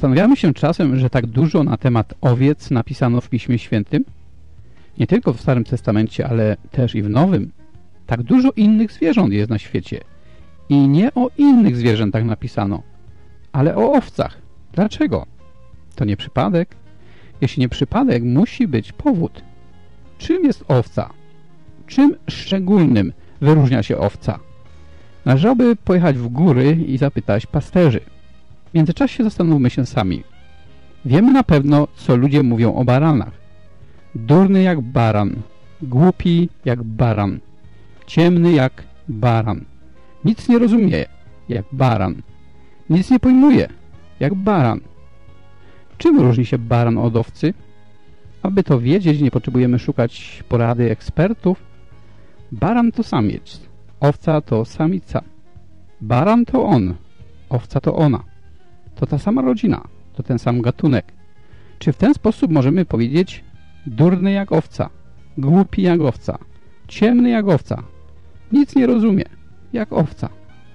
Zastanawiamy się czasem, że tak dużo na temat owiec napisano w Piśmie Świętym, nie tylko w Starym Testamencie, ale też i w Nowym. Tak dużo innych zwierząt jest na świecie. I nie o innych zwierzętach napisano, ale o owcach. Dlaczego? To nie przypadek? Jeśli nie przypadek, musi być powód. Czym jest owca? Czym szczególnym wyróżnia się owca? Należałoby pojechać w góry i zapytać pasterzy. W międzyczasie zastanówmy się sami. Wiemy na pewno, co ludzie mówią o baranach. Durny jak baran, głupi jak baran, ciemny jak baran. Nic nie rozumie jak baran, nic nie pojmuje jak baran. Czym różni się baran od owcy? Aby to wiedzieć, nie potrzebujemy szukać porady ekspertów. Baran to samiec, owca to samica. Baran to on, owca to ona. To ta sama rodzina, to ten sam gatunek. Czy w ten sposób możemy powiedzieć durny jak owca, głupi jak owca, ciemny jak owca, nic nie rozumie jak owca?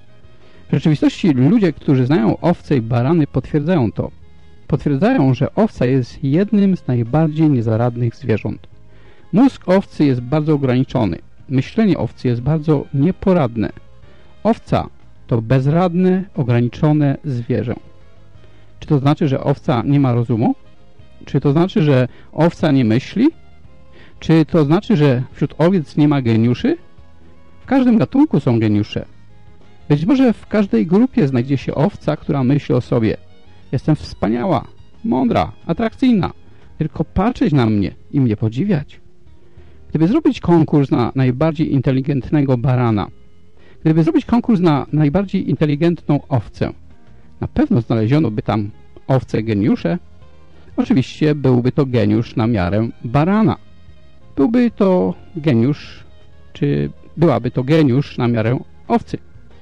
W rzeczywistości ludzie, którzy znają owce i barany, potwierdzają to. Potwierdzają, że owca jest jednym z najbardziej niezaradnych zwierząt. Mózg owcy jest bardzo ograniczony. Myślenie owcy jest bardzo nieporadne. Owca to bezradne, ograniczone zwierzę. Czy to znaczy, że owca nie ma rozumu? Czy to znaczy, że owca nie myśli? Czy to znaczy, że wśród owiec nie ma geniuszy? W każdym gatunku są geniusze. Być może w każdej grupie znajdzie się owca, która myśli o sobie: jestem wspaniała, mądra, atrakcyjna. Tylko patrzeć na mnie i mnie podziwiać. Gdyby zrobić konkurs na najbardziej inteligentnego barana, gdyby zrobić konkurs na najbardziej inteligentną owcę, na pewno znaleziono by tam owce geniusze. Oczywiście byłby to geniusz na miarę barana. Byłby to geniusz, czy byłaby to geniusz na miarę owcy.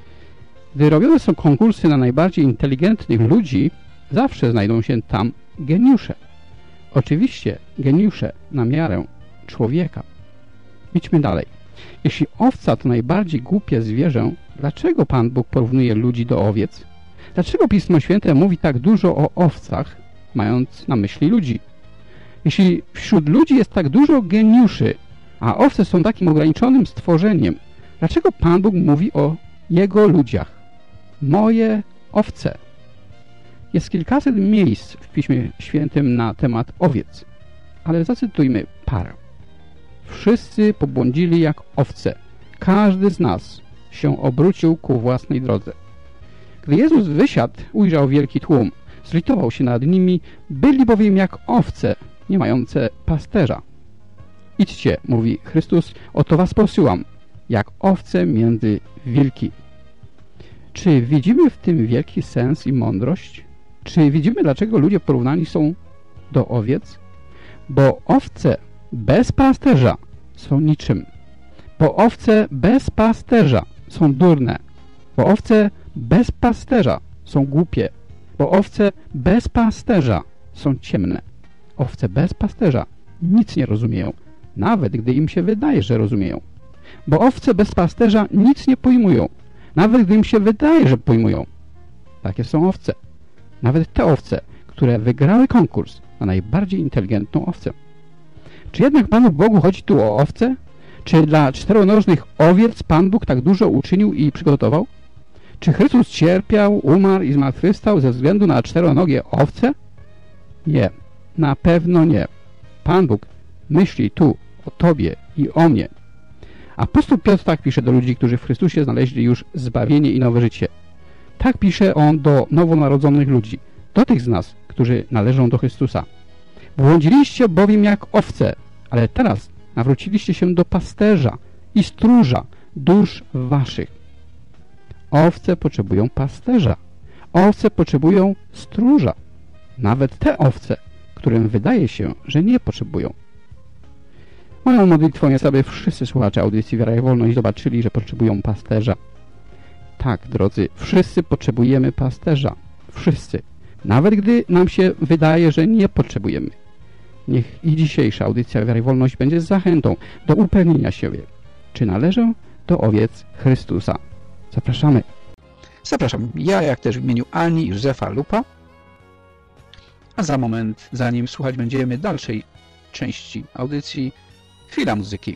Gdy robione są konkursy na najbardziej inteligentnych ludzi, zawsze znajdą się tam geniusze. Oczywiście geniusze na miarę człowieka. Idźmy dalej. Jeśli owca to najbardziej głupie zwierzę, dlaczego Pan Bóg porównuje ludzi do owiec? Dlaczego Pismo Święte mówi tak dużo o owcach, mając na myśli ludzi? Jeśli wśród ludzi jest tak dużo geniuszy, a owce są takim ograniczonym stworzeniem, dlaczego Pan Bóg mówi o Jego ludziach? Moje owce. Jest kilkaset miejsc w Piśmie Świętym na temat owiec, ale zacytujmy parę. Wszyscy pobłądzili jak owce. Każdy z nas się obrócił ku własnej drodze. Gdy Jezus wysiadł, ujrzał wielki tłum. Zlitował się nad nimi, byli bowiem jak owce, nie mające pasterza. Idźcie, mówi Chrystus, oto was posyłam, jak owce między wilki. Czy widzimy w tym wielki sens i mądrość? Czy widzimy, dlaczego ludzie porównani są do owiec? Bo owce bez pasterza są niczym. Bo owce bez pasterza są durne. Bo owce bez pasterza są głupie. Bo owce bez pasterza są ciemne. Owce bez pasterza nic nie rozumieją, nawet gdy im się wydaje, że rozumieją. Bo owce bez pasterza nic nie pojmują, nawet gdy im się wydaje, że pojmują. Takie są owce. Nawet te owce, które wygrały konkurs na najbardziej inteligentną owcę. Czy jednak Panu Bogu chodzi tu o owce? Czy dla czteronożnych owiec Pan Bóg tak dużo uczynił i przygotował? Czy Chrystus cierpiał, umarł i zmartwychwstał ze względu na czteronogie owce? Nie, na pewno nie. Pan Bóg myśli tu o Tobie i o mnie. Apostoł Piotr tak pisze do ludzi, którzy w Chrystusie znaleźli już zbawienie i nowe życie. Tak pisze on do nowonarodzonych ludzi, do tych z nas, którzy należą do Chrystusa. Błądziliście bowiem jak owce, ale teraz nawróciliście się do pasterza i stróża dusz waszych. Owce potrzebują pasterza. Owce potrzebują stróża. Nawet te owce, którym wydaje się, że nie potrzebują. Moją modlitwą jest, aby wszyscy słuchacze audycji Wiara i Wolność zobaczyli, że potrzebują pasterza. Tak, drodzy, wszyscy potrzebujemy pasterza. Wszyscy. Nawet gdy nam się wydaje, że nie potrzebujemy. Niech i dzisiejsza audycja Wiara i Wolność będzie zachętą do upewnienia siebie, czy należę do owiec Chrystusa. Zapraszamy. Zapraszam ja, jak też w imieniu Ani i Józefa Lupa. A za moment, zanim słuchać będziemy dalszej części audycji, chwila muzyki.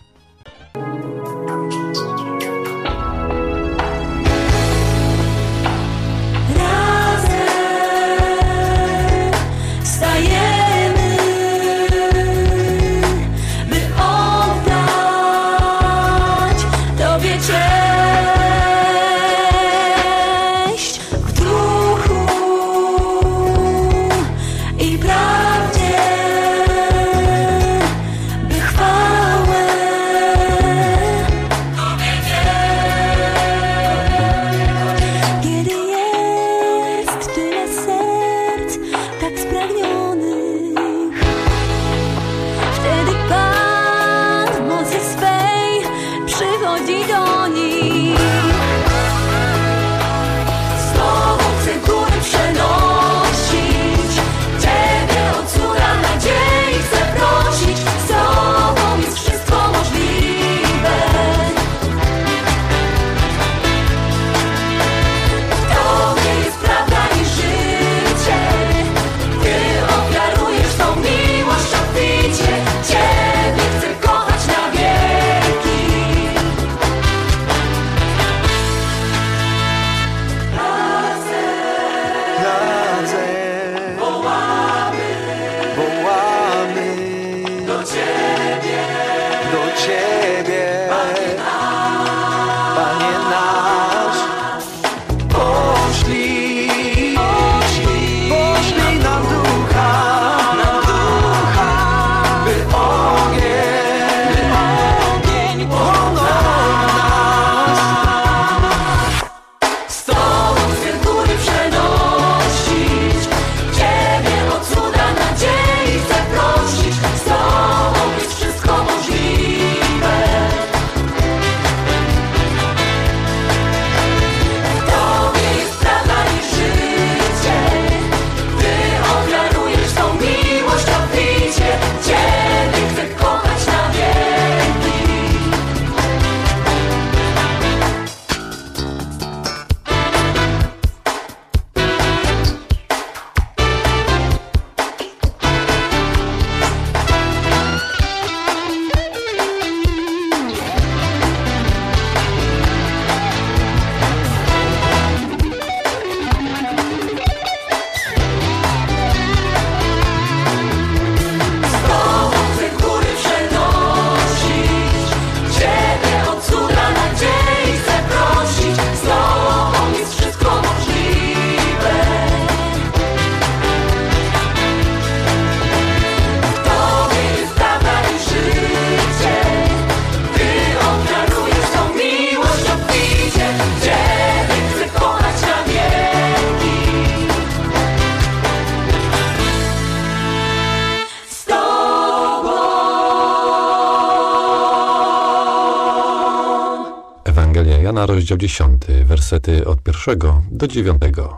Jana, rozdział 10, wersety od 1 do 9.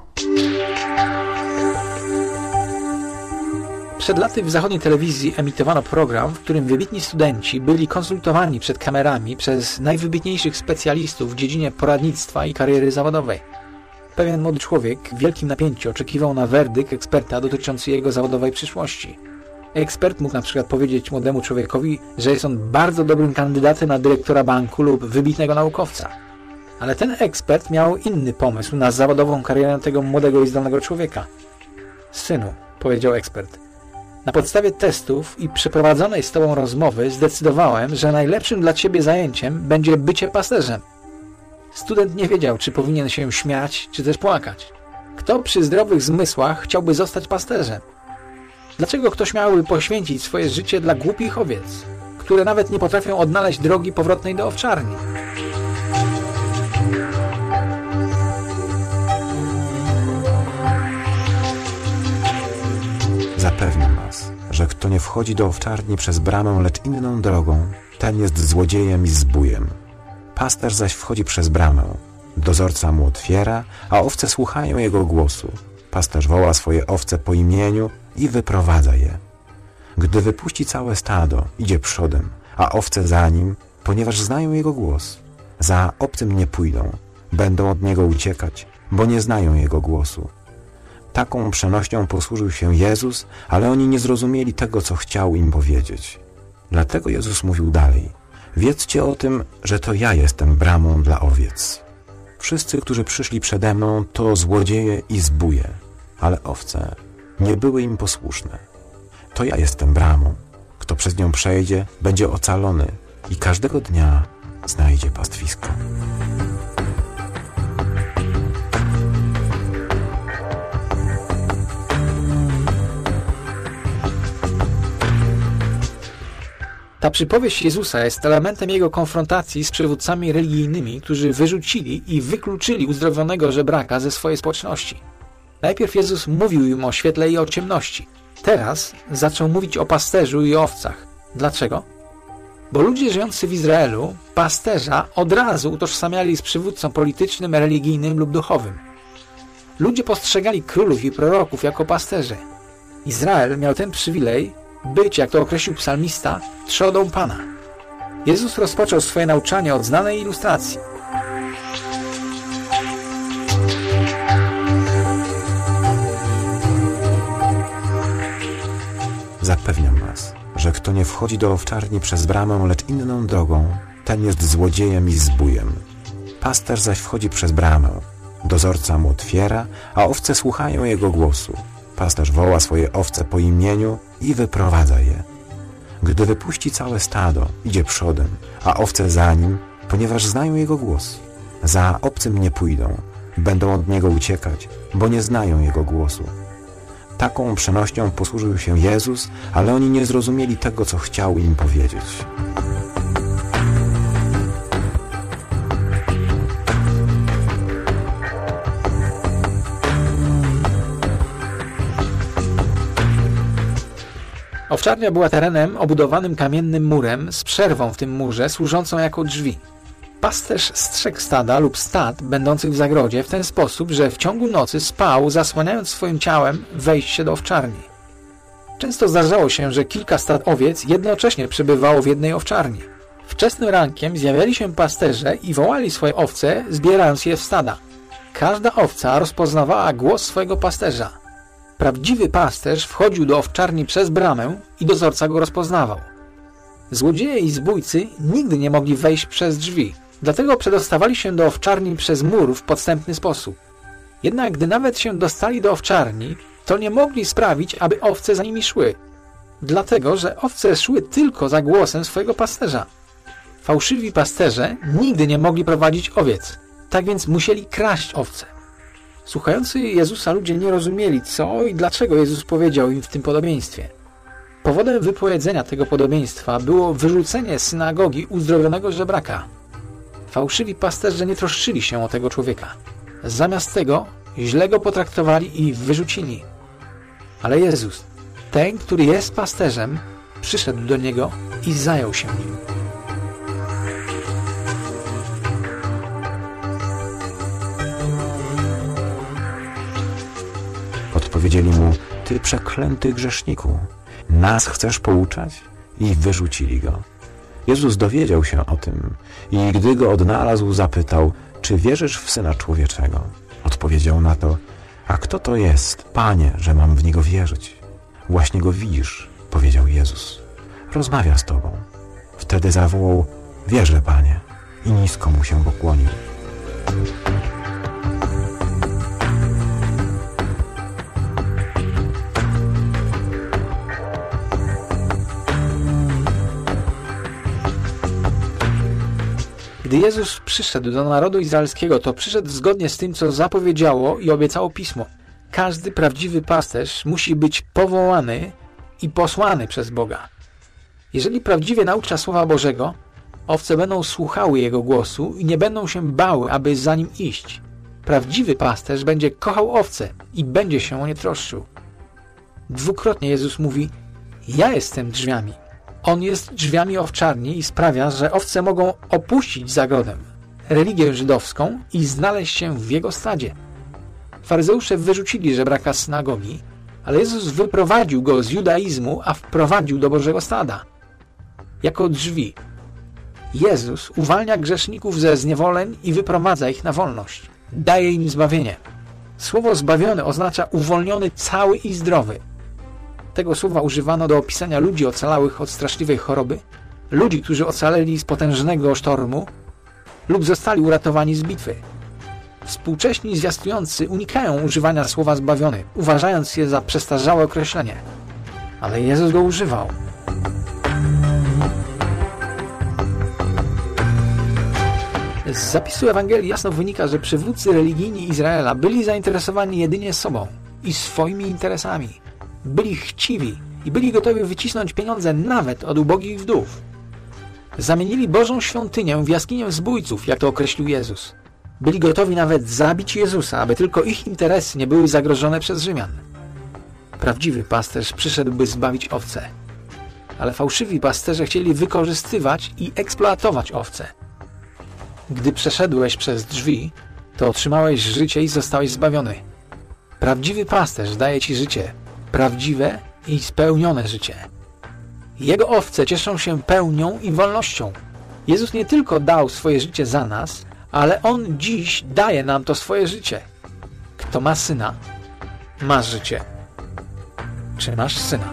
Przed laty w zachodniej telewizji emitowano program, w którym wybitni studenci byli konsultowani przed kamerami przez najwybitniejszych specjalistów w dziedzinie poradnictwa i kariery zawodowej. Pewien młody człowiek w wielkim napięciu oczekiwał na werdykt eksperta dotyczący jego zawodowej przyszłości. Ekspert mógł na przykład powiedzieć młodemu człowiekowi, że jest on bardzo dobrym kandydatem na dyrektora banku lub wybitnego naukowca. Ale ten ekspert miał inny pomysł na zawodową karierę tego młodego i zdolnego człowieka. Synu, powiedział ekspert, na podstawie testów i przeprowadzonej z tobą rozmowy zdecydowałem, że najlepszym dla ciebie zajęciem będzie bycie pasterzem. Student nie wiedział, czy powinien się śmiać, czy też płakać. Kto przy zdrowych zmysłach chciałby zostać pasterzem? Dlaczego ktoś miałby poświęcić swoje życie dla głupich owiec, które nawet nie potrafią odnaleźć drogi powrotnej do owczarni? Zapewniam was, że kto nie wchodzi do owczarni przez bramę, lecz inną drogą, ten jest złodziejem i zbójem. Pasterz zaś wchodzi przez bramę. Dozorca mu otwiera, a owce słuchają jego głosu. Pasterz woła swoje owce po imieniu i wyprowadza je. Gdy wypuści całe stado, idzie przodem, a owce za nim, ponieważ znają jego głos. Za obcym nie pójdą, będą od niego uciekać, bo nie znają jego głosu. Taką przenośnią posłużył się Jezus, ale oni nie zrozumieli tego, co chciał im powiedzieć. Dlatego Jezus mówił dalej: wiedzcie o tym, że to ja jestem bramą dla owiec. Wszyscy, którzy przyszli przede mną, to złodzieje i zbóje, ale owce nie były im posłuszne. To ja jestem bramą. Kto przez nią przejdzie, będzie ocalony i każdego dnia znajdzie pastwisko. Ta przypowieść Jezusa jest elementem jego konfrontacji z przywódcami religijnymi, którzy wyrzucili i wykluczyli uzdrowionego żebraka ze swojej społeczności. Najpierw Jezus mówił im o świetle i o ciemności. Teraz zaczął mówić o pasterzu i owcach. Dlaczego? Bo ludzie żyjący w Izraelu pasterza od razu utożsamiali z przywódcą politycznym, religijnym lub duchowym. Ludzie postrzegali królów i proroków jako pasterze. Izrael miał ten przywilej być, jak to określił psalmista, trzodą Pana. Jezus rozpoczął swoje nauczanie od znanej ilustracji. Zapewniam was, że kto nie wchodzi do owczarni przez bramę, lecz inną drogą, ten jest złodziejem i zbójem. Pasterz zaś wchodzi przez bramę. Dozorca mu otwiera, a owce słuchają jego głosu. Pasterz woła swoje owce po imieniu i wyprowadza je. Gdy wypuści całe stado, idzie przodem, a owce za nim, ponieważ znają jego głos. Za obcym nie pójdą, będą od niego uciekać, bo nie znają jego głosu. Taką przenośnią posłużył się Jezus, ale oni nie zrozumieli tego, co chciał im powiedzieć. Owczarnia była terenem obudowanym kamiennym murem z przerwą w tym murze służącą jako drzwi. Pasterz strzegł stada lub stad będących w zagrodzie w ten sposób, że w ciągu nocy spał, zasłaniając swoim ciałem wejście do owczarni. Często zdarzało się, że kilka stad owiec jednocześnie przebywało w jednej owczarni. Wczesnym rankiem zjawiali się pasterze i wołali swoje owce, zbierając je w stada. Każda owca rozpoznawała głos swojego pasterza. Prawdziwy pasterz wchodził do owczarni przez bramę i dozorca go rozpoznawał. Złodzieje i zbójcy nigdy nie mogli wejść przez drzwi, dlatego przedostawali się do owczarni przez mur w podstępny sposób. Jednak gdy nawet się dostali do owczarni, to nie mogli sprawić, aby owce za nimi szły, dlatego że owce szły tylko za głosem swojego pasterza. Fałszywi pasterze nigdy nie mogli prowadzić owiec, tak więc musieli kraść owce. Słuchający Jezusa ludzie nie rozumieli, co i dlaczego Jezus powiedział im w tym podobieństwie. Powodem wypowiedzenia tego podobieństwa było wyrzucenie z synagogi uzdrowionego żebraka. Fałszywi pasterze nie troszczyli się o tego człowieka. Zamiast tego źle go potraktowali i wyrzucili. Ale Jezus, ten, który jest pasterzem, przyszedł do niego i zajął się nim. Odpowiedzieli mu: ty przeklęty grzeszniku, nas chcesz pouczać? I wyrzucili go. Jezus dowiedział się o tym i gdy go odnalazł, zapytał: czy wierzysz w Syna Człowieczego? Odpowiedział na to: a kto to jest, Panie, że mam w Niego wierzyć? Właśnie Go widzisz, powiedział Jezus. Rozmawia z Tobą. Wtedy zawołał: wierzę, Panie, i nisko mu się pokłonił. Gdy Jezus przyszedł do narodu izraelskiego, to przyszedł zgodnie z tym, co zapowiedziało i obiecało Pismo. Każdy prawdziwy pasterz musi być powołany i posłany przez Boga. Jeżeli prawdziwie naucza Słowa Bożego, owce będą słuchały Jego głosu i nie będą się bały, aby za Nim iść. Prawdziwy pasterz będzie kochał owce i będzie się o nie troszczył. Dwukrotnie Jezus mówi: ja jestem drzwiami. On jest drzwiami owczarni i sprawia, że owce mogą opuścić zagrodę, religię żydowską i znaleźć się w jego stadzie. Faryzeusze wyrzucili żebraka z synagogi, ale Jezus wyprowadził go z judaizmu, a wprowadził do Bożego stada. Jako drzwi. Jezus uwalnia grzeszników ze zniewoleń i wyprowadza ich na wolność. Daje im zbawienie. Słowo zbawiony oznacza uwolniony cały i zdrowy. Tego słowa używano do opisania ludzi ocalałych od straszliwej choroby, ludzi, którzy ocaleli z potężnego sztormu lub zostali uratowani z bitwy. Współcześni zwiastujący unikają używania słowa zbawiony, uważając je za przestarzałe określenie. Ale Jezus go używał. Z zapisu Ewangelii jasno wynika, że przywódcy religijni Izraela byli zainteresowani jedynie sobą i swoimi interesami. Byli chciwi i byli gotowi wycisnąć pieniądze nawet od ubogich wdów. Zamienili Bożą świątynię w jaskinię zbójców, jak to określił Jezus. Byli gotowi nawet zabić Jezusa, aby tylko ich interesy nie były zagrożone przez Rzymian. Prawdziwy pasterz przyszedł, by zbawić owce. Ale fałszywi pasterze chcieli wykorzystywać i eksploatować owce. Gdy przeszedłeś przez drzwi, to otrzymałeś życie i zostałeś zbawiony. Prawdziwy pasterz daje ci życie, prawdziwe i spełnione życie. Jego owce cieszą się pełnią i wolnością. Jezus nie tylko dał swoje życie za nas, ale On dziś daje nam to swoje życie. Kto ma Syna, ma życie. Czy masz Syna?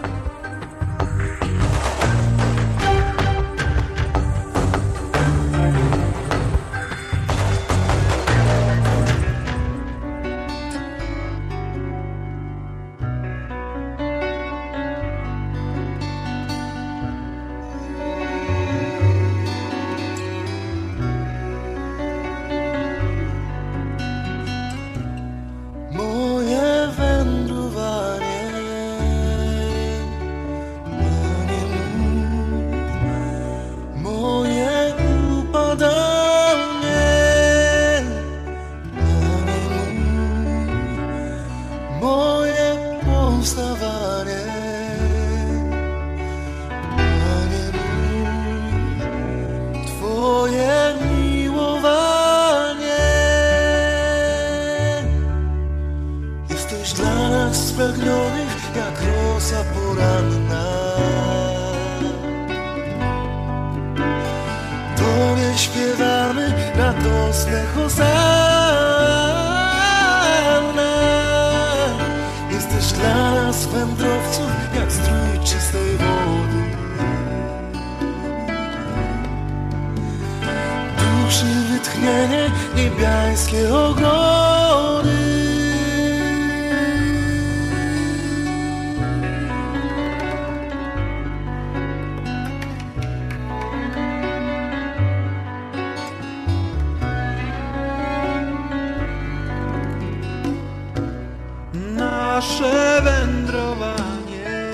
Nasze wędrowanie,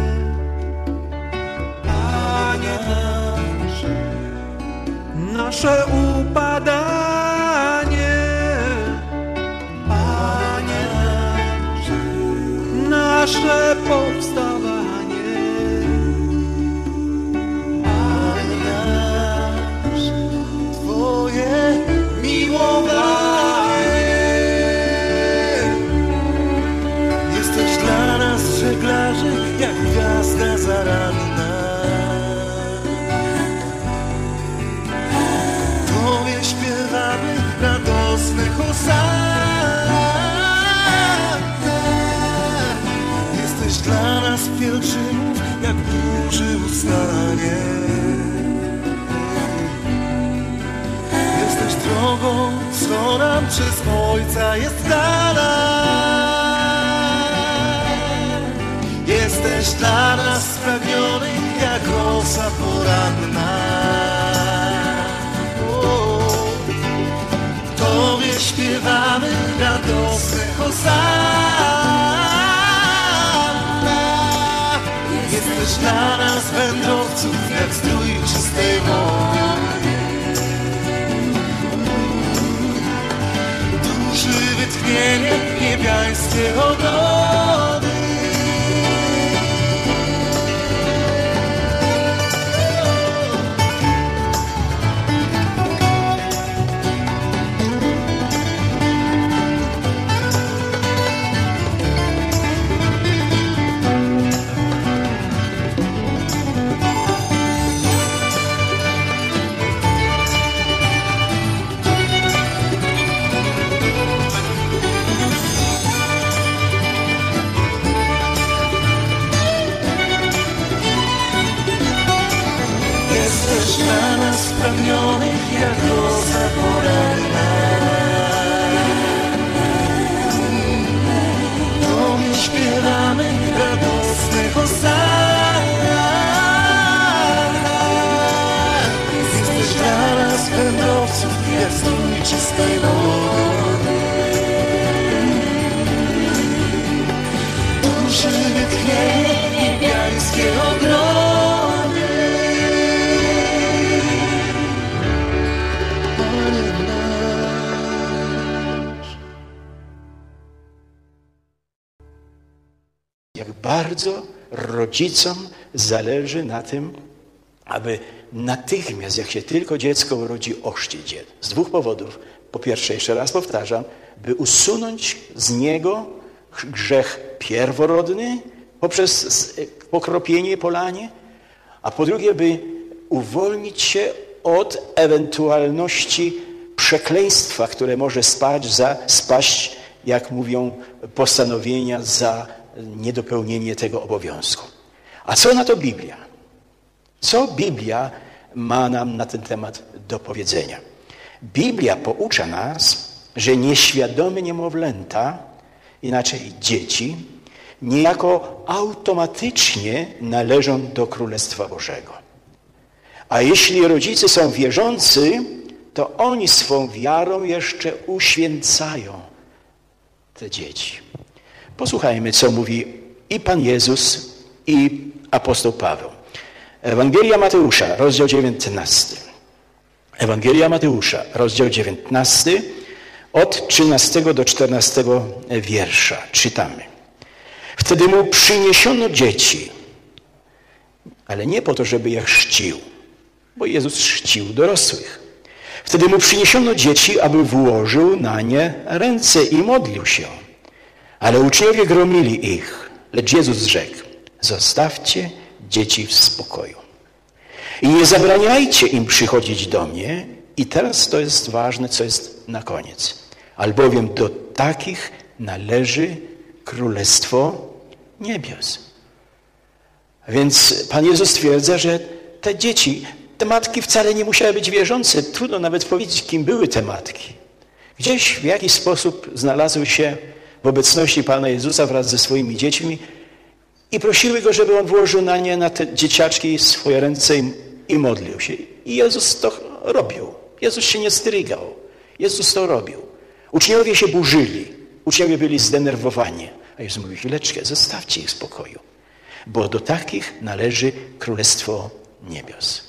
Panie nasz, nasze upadanie, Panie nasz, nasze powstawanie, Panie nasz, Twoje miłowanie. Żeglarzy jak gwiazda zaranna. Tobie śpiewamy radosne hosanna. Jesteś dla nas pielgrzymów jak burzy ustanie. Jesteś drogą, co nam przez Ojca jest dana. Jesteś dla nas spragniony jak rosa poranna. Tobie śpiewamy radosne hosanna. Jesteś dla nas wędrowców jak strój czystej wody. Duszy wytchnienie niebiańskie ogrody. dla nas spragnionych jak rosa poranna. Tobie śpiewamy radosne hosanna. Jesteś dla nas wędrowców jak strój czystej wody. Duszy wytchnienie niebiańskie ogrody. Panie nasz. Jak bardzo rodzicom zależy na tym, aby natychmiast, jak się tylko dziecko urodzi, ochrzcić je. Z dwóch powodów. Po pierwsze, jeszcze raz powtarzam, by usunąć z niego grzech pierworodny poprzez pokropienie, polanie, a po drugie, by uwolnić się od ewentualności przekleństwa, które może spaść, jak mówią postanowienia, za niedopełnienie tego obowiązku. A co na to Biblia? Co Biblia ma nam na ten temat do powiedzenia? Biblia poucza nas, że nieświadome niemowlęta, inaczej dzieci, niejako automatycznie należą do Królestwa Bożego. A jeśli rodzice są wierzący, to oni swą wiarą jeszcze uświęcają te dzieci. Posłuchajmy, co mówi i Pan Jezus, i apostoł Paweł. Ewangelia Mateusza, rozdział 19. Ewangelia Mateusza, rozdział 19, od 13 do 14 wiersza. Czytamy. Wtedy mu przyniesiono dzieci, ale nie po to, żeby je chrzcił, bo Jezus chrzcił dorosłych. Wtedy mu przyniesiono dzieci, aby włożył na nie ręce i modlił się. Ale uczniowie gromili ich, lecz Jezus rzekł, zostawcie dzieci w spokoju. I nie zabraniajcie im przychodzić do mnie. I teraz to jest ważne, co jest na koniec. Albowiem do takich należy Królestwo Niebios. A więc Pan Jezus stwierdza, że te dzieci, te matki wcale nie musiały być wierzące. Trudno nawet powiedzieć, kim były te matki. Gdzieś w jakiś sposób znalazły się w obecności Pana Jezusa wraz ze swoimi dziećmi i prosiły Go, żeby On włożył na nie, na te dzieciaczki swoje ręce i modlił się. I Jezus to robił. Jezus się nie strygał. Jezus to robił. Uczniowie się burzyli. Uczniowie byli zdenerwowani. A Jezus mówi, chwileczkę, zostawcie ich w spokoju. Bo do takich należy Królestwo Niebios.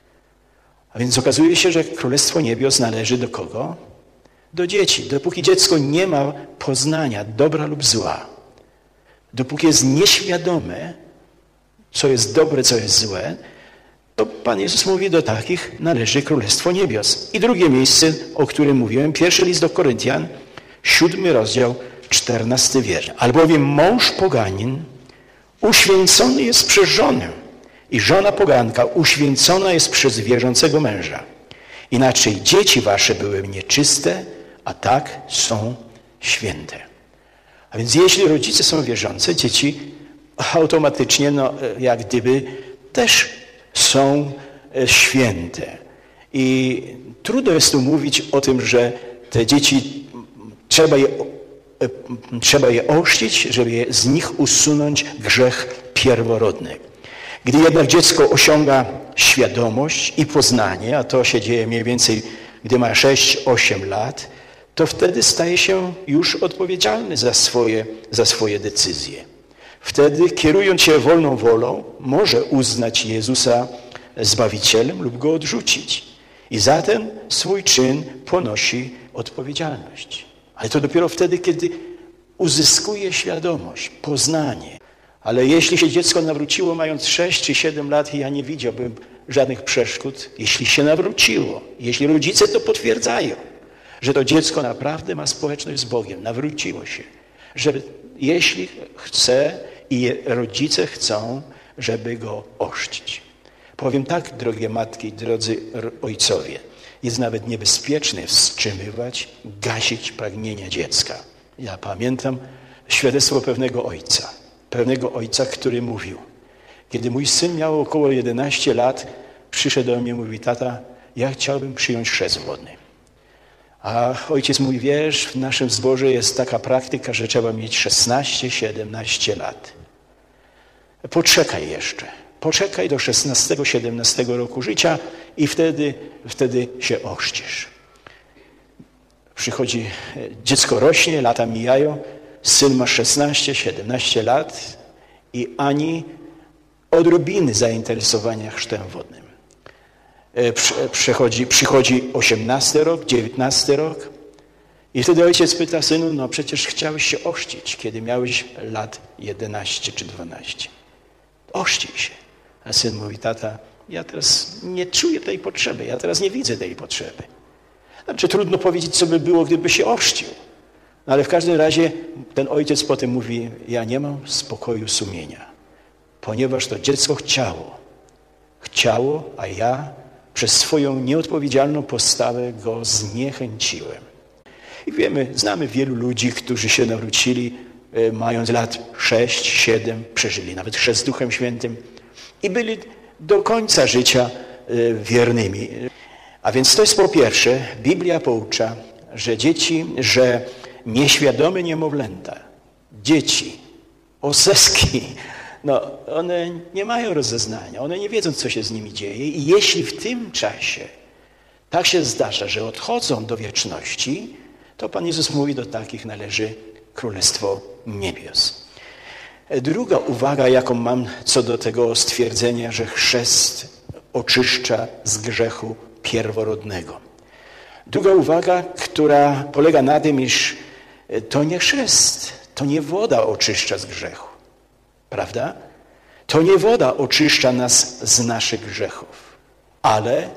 A więc okazuje się, że Królestwo Niebios należy do kogo? Do dzieci. Dopóki dziecko nie ma poznania dobra lub zła, dopóki jest nieświadome, co jest dobre, co jest złe, to Pan Jezus mówi, do takich należy Królestwo Niebios. I drugie miejsce, o którym mówiłem, pierwszy list do Koryntian, 7 rozdział, 14 wiersz. Albowiem mąż poganin uświęcony jest przez żonę i żona poganka uświęcona jest przez wierzącego męża. Inaczej dzieci wasze były nieczyste, a tak są święte. A więc jeśli rodzice są wierzące, dzieci automatycznie, jak gdyby też są święte. I trudno jest tu mówić o tym, że te dzieci trzeba je ochrzcić, żeby z nich usunąć grzech pierworodny. Gdy jednak dziecko osiąga świadomość i poznanie, a to się dzieje mniej więcej, gdy ma 6-8 lat, to wtedy staje się już odpowiedzialny za swoje decyzje. Wtedy, kierując się wolną wolą, może uznać Jezusa Zbawicielem lub Go odrzucić. I za ten swój czyn ponosi odpowiedzialność. Ale to dopiero wtedy, kiedy uzyskuje świadomość, poznanie. Ale jeśli się dziecko nawróciło mając 6 czy 7 lat, i ja nie widziałbym żadnych przeszkód, jeśli się nawróciło, jeśli rodzice to potwierdzają, że to dziecko naprawdę ma społeczność z Bogiem, nawróciło się, że jeśli chce i rodzice chcą, żeby go ochrzcić. Powiem tak, drogie matki, drodzy ojcowie, jest nawet niebezpieczne wstrzymywać, gasić pragnienia dziecka. Ja pamiętam świadectwo pewnego ojca, który mówił, kiedy mój syn miał około 11 lat, przyszedł do mnie i mówi: tata, ja chciałbym przyjąć chrzest wodny. A ojciec mówi: wiesz, w naszym zborze jest taka praktyka, że trzeba mieć 16-17 lat. Poczekaj jeszcze. Poczekaj do 16-17 roku życia i wtedy się ochrzcisz. Przychodzi, dziecko rośnie, lata mijają, syn ma 16-17 lat i ani odrobiny zainteresowania chrztem wodnym. Przychodzi 18 rok, 19 rok i wtedy ojciec pyta: synu, no przecież chciałeś się ochrzcić, kiedy miałeś lat 11 czy 12. Ochrzcij się. A syn mówi: tata, ja teraz nie czuję tej potrzeby, ja teraz nie widzę tej potrzeby. Znaczy trudno powiedzieć, co by było, gdyby się ochrzcił. No, ale w każdym razie ten ojciec potem mówi: ja nie mam spokoju sumienia, ponieważ to dziecko chciało, a ja przez swoją nieodpowiedzialną postawę go zniechęciłem. I znamy wielu ludzi, którzy się nawrócili, mając lat 6, 7, przeżyli nawet chrzest Duchem Świętym i byli do końca życia wiernymi. A więc to jest po pierwsze, Biblia poucza, że nieświadome niemowlęta, dzieci, oseski, no one nie mają rozeznania, one nie wiedzą, co się z nimi dzieje i jeśli w tym czasie tak się zdarza, że odchodzą do wieczności, to Pan Jezus mówi: do takich należy Królestwo Niebios. Druga uwaga, jaką mam co do tego stwierdzenia, że chrzest oczyszcza z grzechu pierworodnego. Druga uwaga, która polega na tym, iż to nie chrzest, to nie woda oczyszcza z grzechu. Prawda? To nie woda oczyszcza nas z naszych grzechów, ale,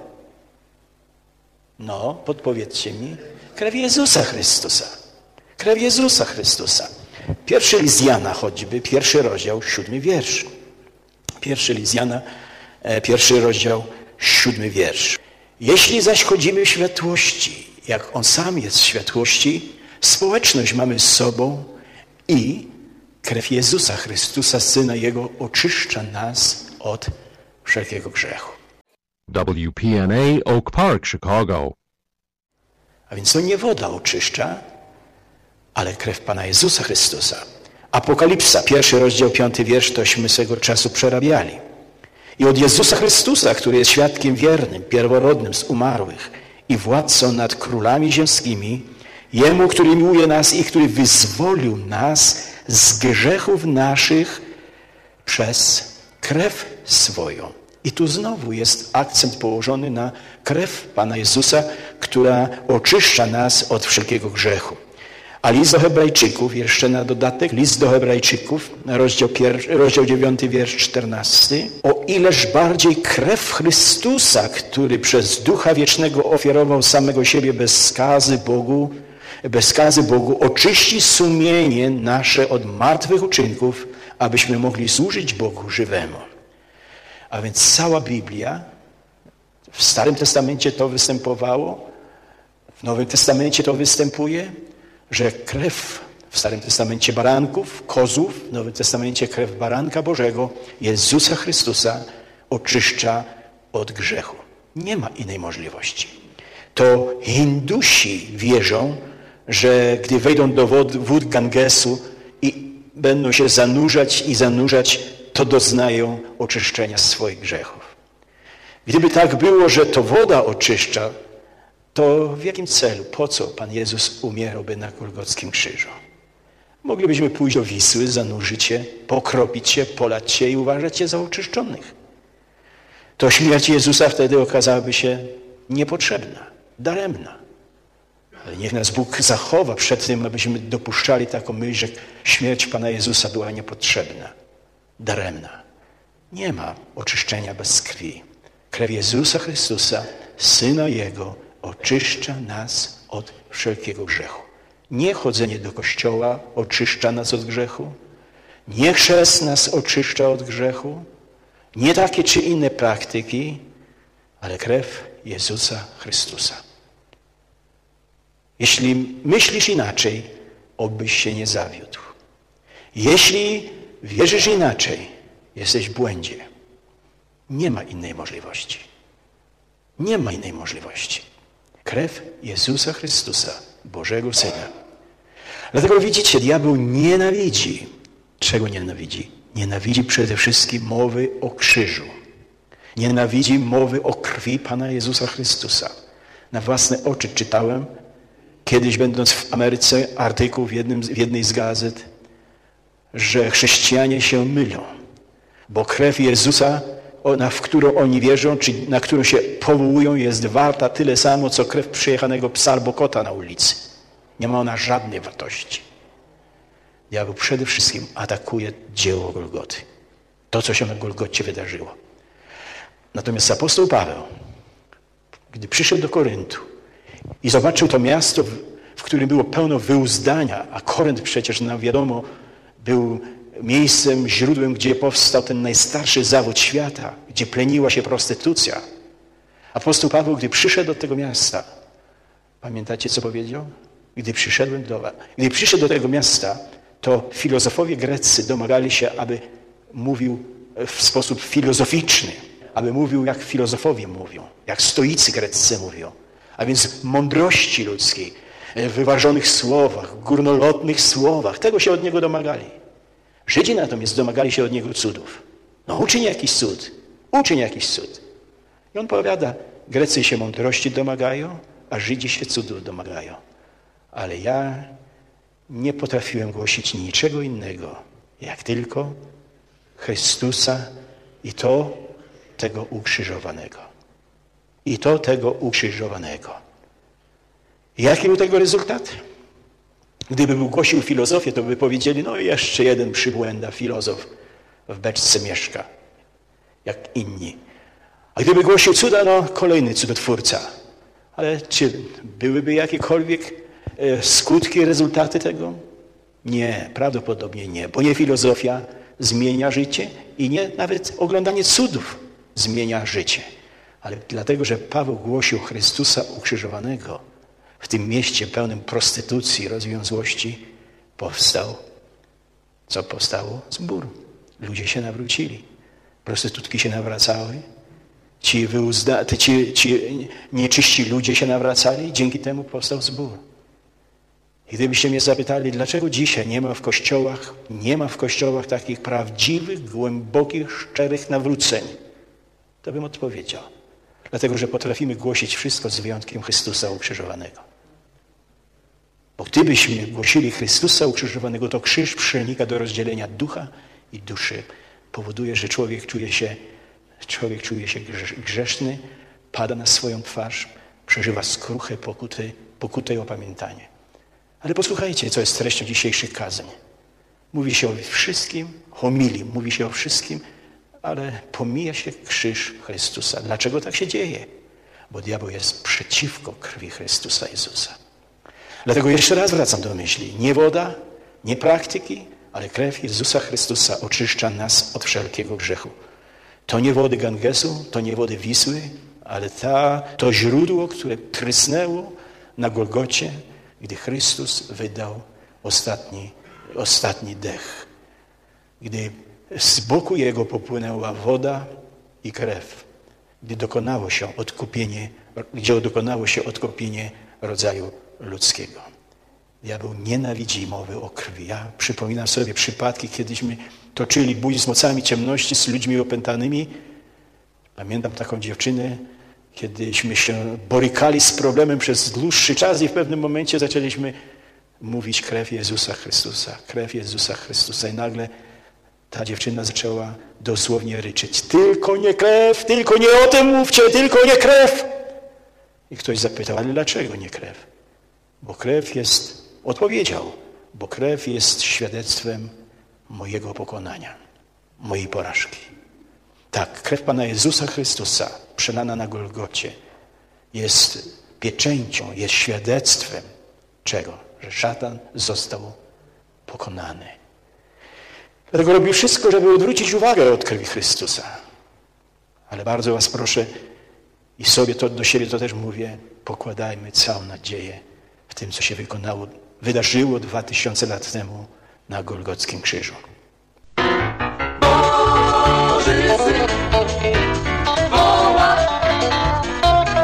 podpowiedzcie mi, krew Jezusa Chrystusa. Krew Jezusa Chrystusa. Pierwszy list Jana choćby, 1 rozdział, 7 wiersz. 1 list Jana, 1 rozdział, 7 wiersz. Jeśli zaś chodzimy w światłości, jak On sam jest w światłości, społeczność mamy z sobą i krew Jezusa Chrystusa, Syna Jego, oczyszcza nas od wszelkiego grzechu. WPNA Oak Park, Chicago. A więc to nie woda oczyszcza, ale krew Pana Jezusa Chrystusa. Apokalipsa, 1 rozdział, 5 wiersz, tośmy swego czasu przerabiali. I od Jezusa Chrystusa, który jest świadkiem wiernym, pierworodnym z umarłych i władcą nad królami ziemskimi, Jemu, który miłuje nas i który wyzwolił nas z grzechów naszych przez krew swoją. I tu znowu jest akcent położony na krew Pana Jezusa, która oczyszcza nas od wszelkiego grzechu. A list do Hebrajczyków, jeszcze na dodatek, list do Hebrajczyków, rozdział 9, wiersz 14. O ileż bardziej krew Chrystusa, który przez Ducha Wiecznego ofiarował samego siebie bez skazy Bogu, oczyści sumienie nasze od martwych uczynków, abyśmy mogli służyć Bogu żywemu. A więc cała Biblia, w Starym Testamencie to występowało, w Nowym Testamencie to występuje, że krew w Starym Testamencie baranków, kozłów, w Nowym Testamencie krew baranka Bożego, Jezusa Chrystusa, oczyszcza od grzechu. Nie ma innej możliwości. To Hindusi wierzą, że gdy wejdą do wód Gangesu i będą się zanurzać, to doznają oczyszczenia swoich grzechów. Gdyby tak było, że to woda oczyszcza, to w jakim celu, po co Pan Jezus umierałby na Golgotskim krzyżu? Moglibyśmy pójść do Wisły, zanurzyć się, pokropić się, polać się i uważać się za oczyszczonych. To śmierć Jezusa wtedy okazałaby się niepotrzebna, daremna. Ale niech nas Bóg zachowa przed tym, abyśmy dopuszczali taką myśl, że śmierć Pana Jezusa była niepotrzebna, daremna. Nie ma oczyszczenia bez krwi. Krew Jezusa Chrystusa, Syna Jego, oczyszcza nas od wszelkiego grzechu. Nie chodzenie do kościoła oczyszcza nas od grzechu. Nie chrzest nas oczyszcza od grzechu. Nie takie czy inne praktyki, ale krew Jezusa Chrystusa. Jeśli myślisz inaczej, obyś się nie zawiódł. Jeśli wierzysz inaczej, jesteś w błędzie. Nie ma innej możliwości. Nie ma innej możliwości. Krew Jezusa Chrystusa, Bożego Syna. Dlatego widzicie, diabeł nienawidzi. Czego nienawidzi? Nienawidzi przede wszystkim mowy o krzyżu. Nienawidzi mowy o krwi Pana Jezusa Chrystusa. Na własne oczy czytałem, kiedyś będąc w Ameryce, artykuł w jednej z gazet, że chrześcijanie się mylą, bo krew Jezusa, w którą oni wierzą, czy na którą się powołują, jest warta tyle samo, co krew przyjechanego psa albo kota na ulicy. Nie ma ona żadnej wartości. Diabeł przede wszystkim atakuje dzieło Golgoty. To, co się na Golgocie wydarzyło. Natomiast apostoł Paweł, gdy przyszedł do Koryntu i zobaczył to miasto, w którym było pełno wyuzdania, a Korynt przecież nam wiadomo był miejscem, źródłem, gdzie powstał ten najstarszy zawód świata, gdzie pleniła się prostytucja. Apostoł Paweł, gdy przyszedł do tego miasta, pamiętacie, co powiedział? Gdy przyszedł do tego miasta, to filozofowie greccy domagali się, aby mówił w sposób filozoficzny, aby mówił, jak filozofowie mówią, jak stoicy greccy mówią, a więc mądrości ludzkiej, wyważonych słowach, górnolotnych słowach. Tego się od niego domagali. Żydzi natomiast domagali się od niego cudów. No uczyń jakiś cud, uczyń jakiś cud. I on powiada, Grecy się mądrości domagają, a Żydzi się cudów domagają. Ale ja nie potrafiłem głosić niczego innego, jak tylko Chrystusa i to tego ukrzyżowanego. I to tego ukrzyżowanego. Jaki był tego rezultat? Gdyby był głosił filozofię, to by powiedzieli, no jeszcze jeden przybłęda filozof w beczce mieszka, jak inni. A gdyby głosił cuda, no kolejny cudotwórca. Ale czy byłyby jakiekolwiek skutki, rezultaty tego? Nie, prawdopodobnie nie, bo nie filozofia zmienia życie i nie nawet oglądanie cudów zmienia życie. Ale dlatego, że Paweł głosił Chrystusa ukrzyżowanego, w tym mieście pełnym prostytucji, rozwiązłości, co powstało? Zbór. Ludzie się nawrócili. Prostytutki się nawracały. Ci nieczyści ludzie się nawracali. Dzięki temu powstał zbór. I gdybyście mnie zapytali, dlaczego dzisiaj nie ma w kościołach takich prawdziwych, głębokich, szczerych nawróceń, to bym odpowiedział. Dlatego, że potrafimy głosić wszystko z wyjątkiem Chrystusa ukrzyżowanego. Bo gdybyśmy głosili Chrystusa ukrzyżowanego, to krzyż przenika do rozdzielenia ducha i duszy. Powoduje, że człowiek czuje się grzeszny, pada na swoją twarz, przeżywa skruchę, pokutę i opamiętanie. Ale posłuchajcie, co jest treścią dzisiejszych kazań. Mówi się o wszystkim, homilii, mówi się o wszystkim, ale pomija się krzyż Chrystusa. Dlaczego tak się dzieje? Bo diabeł jest przeciwko krwi Chrystusa Jezusa. Dlatego jeszcze raz wracam do myśli. Nie woda, nie praktyki, ale krew Jezusa Chrystusa oczyszcza nas od wszelkiego grzechu. To nie wody Gangesu, to nie wody Wisły, ale to źródło, które trysnęło na Golgocie, gdy Chrystus wydał ostatni dech. Gdy z boku Jego popłynęła woda i krew, gdzie dokonało się odkupienie rodzaju ludzkiego. Diabeł nienawidzi mowy o krwi. Ja przypominam sobie przypadki, kiedyśmy toczyli bój z mocami ciemności, z ludźmi opętanymi. Pamiętam taką dziewczynę, kiedyśmy się borykali z problemem przez dłuższy czas i w pewnym momencie zaczęliśmy mówić krew Jezusa Chrystusa, krew Jezusa Chrystusa. I nagle ta dziewczyna zaczęła dosłownie ryczeć. Tylko nie krew, tylko nie o tym mówcie, tylko nie krew. I ktoś zapytał, ale dlaczego nie krew? Bo krew jest, odpowiedział, bo krew jest świadectwem mojego pokonania, mojej porażki. Tak, krew Pana Jezusa Chrystusa, przelana na Golgocie, jest pieczęcią, jest świadectwem czego? Że szatan został pokonany. Dlatego robił wszystko, żeby odwrócić uwagę od krwi Chrystusa. Ale bardzo was proszę i do siebie to też mówię, pokładajmy całą nadzieję w tym, co się wydarzyło 2000 lat temu na Golgockim krzyżu. Boży Syn woła,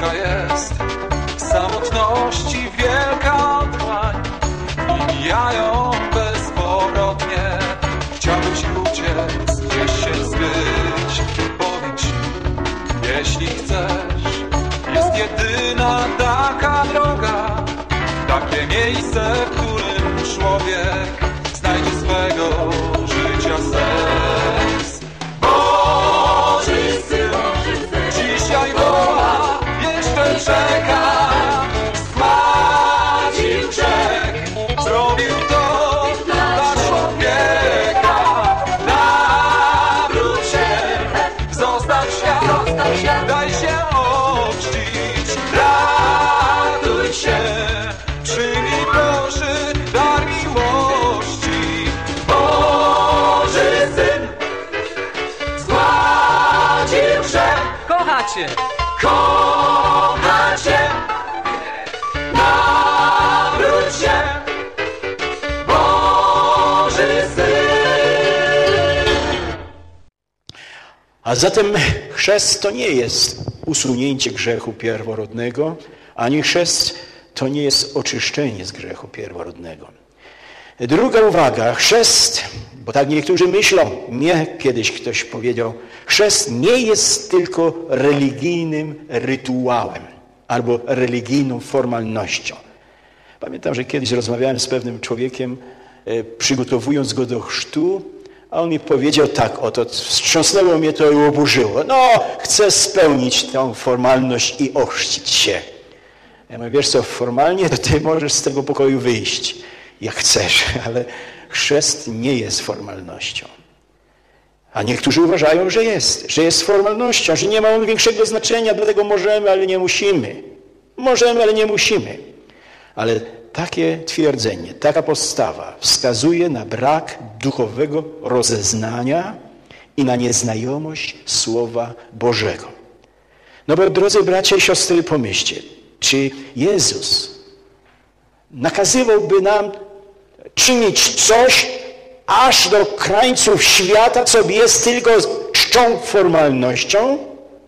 taka jest w samotności wielka otchłań i mijają bezpowrotnie. Chciałbyś uciec, gdzieś się zbyć. Powiem ci, jeśli chcesz, jest jedyna taka droga, takie miejsce, w którym człowiek znajdzie swego życia sens. Boży Syn dzisiaj woła, jeszcze czeka, spłacił grzech, zrobił to dla człowieka. Nawróć się, zostaw świat, daj się ochrzcić, raduj się, przyjmij Boży dar miłości. Boży Syn spłacił grzech, kochacie, nawróć się, Boży Syn. A zatem chrzest to nie jest usunięcie grzechu pierworodnego, ani chrzest to nie jest oczyszczenie z grzechu pierworodnego. Druga uwaga, chrzest, bo tak niektórzy myślą, mnie kiedyś ktoś powiedział, chrzest nie jest tylko religijnym rytuałem albo religijną formalnością. Pamiętam, że kiedyś rozmawiałem z pewnym człowiekiem, przygotowując go do chrztu, a on mi powiedział tak, oto wstrząsnęło mnie to i oburzyło. No, chcę spełnić tę formalność i ochrzcić się. Ja mówię, wiesz co, formalnie to ty możesz z tego pokoju wyjść, jak chcesz, ale chrzest nie jest formalnością. A niektórzy uważają, że jest formalnością, że nie ma on większego znaczenia, dlatego możemy, ale nie musimy. Możemy, ale nie musimy. Ale takie twierdzenie, taka postawa wskazuje na brak duchowego rozeznania i na nieznajomość Słowa Bożego. No bo drodzy bracia i siostry, pomyślcie, czy Jezus nakazywałby nam czynić coś aż do krańców świata, co jest tylko czczą formalnością?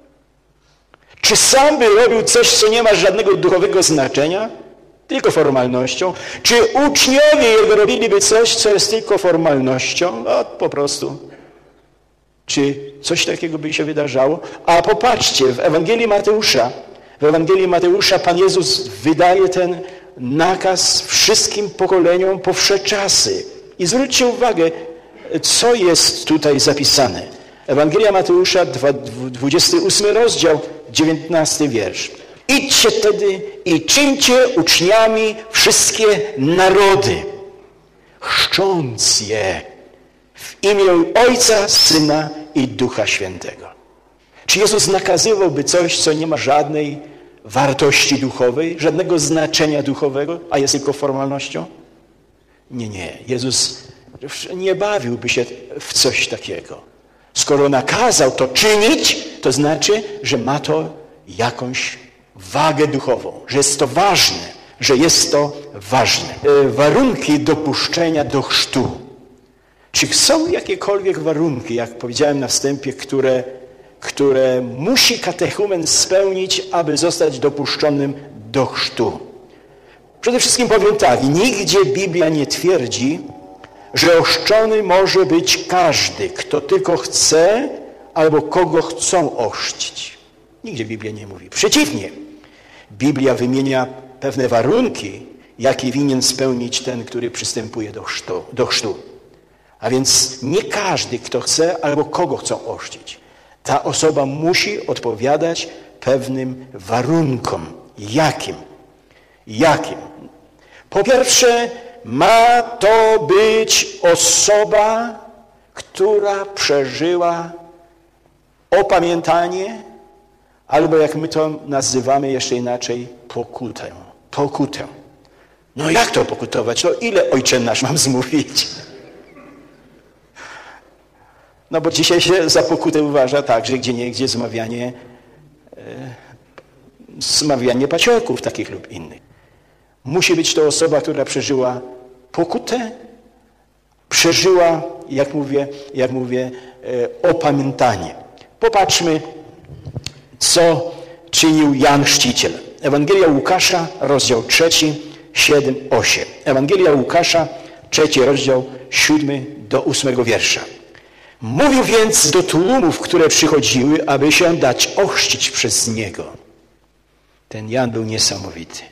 Czy sam by robił coś, co nie ma żadnego duchowego znaczenia? Tylko formalnością. Czy uczniowie Jego robiliby coś, co jest tylko formalnością? No, po prostu. Czy coś takiego by się wydarzało? A popatrzcie, w Ewangelii Mateusza Pan Jezus wydaje ten nakaz wszystkim pokoleniom po wsze czasy. I zwróćcie uwagę, co jest tutaj zapisane. Ewangelia Mateusza, 28 rozdział, 19 wiersz. Idźcie tedy i czyńcie uczniami wszystkie narody, chrzcząc je w imię Ojca, Syna i Ducha Świętego. Czy Jezus nakazywałby coś, co nie ma żadnej wartości duchowej, żadnego znaczenia duchowego, a jest tylko formalnością? Nie. Jezus nie bawiłby się w coś takiego. Skoro nakazał to czynić, to znaczy, że ma to jakąś wagę duchową, że jest to ważne, Warunki dopuszczenia do chrztu. Czy są jakiekolwiek warunki, jak powiedziałem na wstępie, które musi katechumen spełnić, aby zostać dopuszczonym do chrztu? Przede wszystkim powiem tak, nigdzie Biblia nie twierdzi, że ochrzczony może być każdy, kto tylko chce albo kogo chcą ochrzcić. Nigdzie Biblia nie mówi. Przeciwnie, Biblia wymienia pewne warunki, jakie winien spełnić ten, który przystępuje do chrztu. A więc nie każdy, kto chce albo kogo chcą ochrzcić. Ta osoba musi odpowiadać pewnym warunkom. Jakim? Po pierwsze, ma to być osoba, która przeżyła opamiętanie, albo jak my to nazywamy jeszcze inaczej, pokutę. No jak to pokutować? No ile Ojcze Nasz mam zmówić? No bo dzisiaj się za pokutę uważa także gdzieniegdzie zmawianie paciorków takich lub innych. Musi być to osoba, która przeżyła pokutę, przeżyła, jak mówię, opamiętanie. Popatrzmy, czynił Jan Chrzciciel. Ewangelia Łukasza, rozdział 3, 7, 8. Ewangelia Łukasza, 3 rozdział, 7 do 8 wiersza. Mówił więc do tłumów, które przychodziły, aby się dać ochrzcić przez niego. Ten Jan był niesamowity.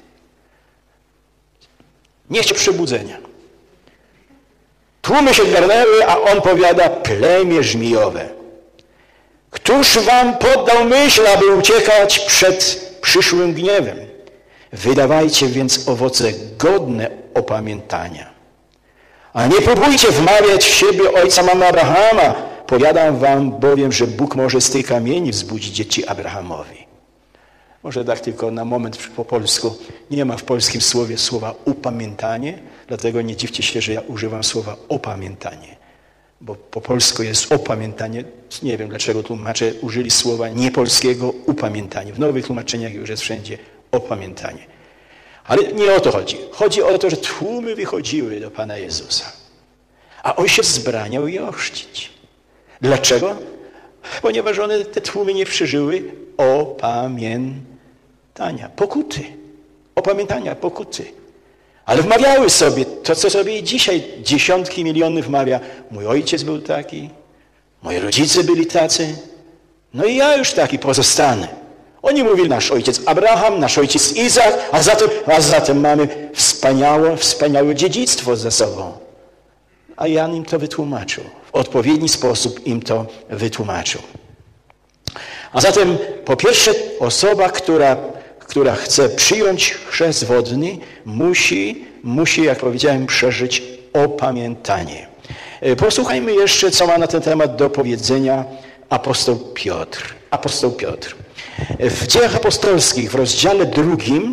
Nie chciał przebudzenia. Tłumy się garnęły, a on powiada: plemię żmijowe. Któż wam poddał myśl, aby uciekać przed przyszłym gniewem? Wydawajcie więc owoce godne opamiętania. A nie próbujcie wmawiać w siebie ojca mamy Abrahama. Powiadam wam bowiem, że Bóg może z tych kamieni wzbudzić dzieci Abrahamowi. Może tak tylko na moment po polsku. Nie ma w polskim słowie słowa upamiętanie, dlatego nie dziwcie się, że ja używam słowa opamiętanie. Bo po polsku jest opamiętanie. Nie wiem, dlaczego tłumacze użyli słowa niepolskiego upamiętanie. W nowych tłumaczeniach już jest wszędzie opamiętanie. Ale nie o to chodzi. Chodzi o to, że tłumy wychodziły do Pana Jezusa. A On się wzbraniał je ochrzcić. Dlaczego? Ponieważ one, te tłumy, nie przeżyły opamiętania, pokuty. Opamiętania, pokuty. Ale wmawiały sobie to, co sobie i dzisiaj dziesiątki milionów wmawia. Mój ojciec był taki, moi rodzice byli tacy, no i ja już taki pozostanę. Oni mówili: nasz ojciec Abraham, nasz ojciec Izak, a zatem mamy wspaniałe dziedzictwo za sobą. A Jan im to wytłumaczył. W odpowiedni sposób im to wytłumaczył. A zatem po pierwsze osoba, która chce przyjąć chrzest wodny, musi, jak powiedziałem, przeżyć opamiętanie. Posłuchajmy jeszcze, co ma na ten temat do powiedzenia apostoł Piotr. Apostoł Piotr. W Dziejach Apostolskich w rozdziale 2,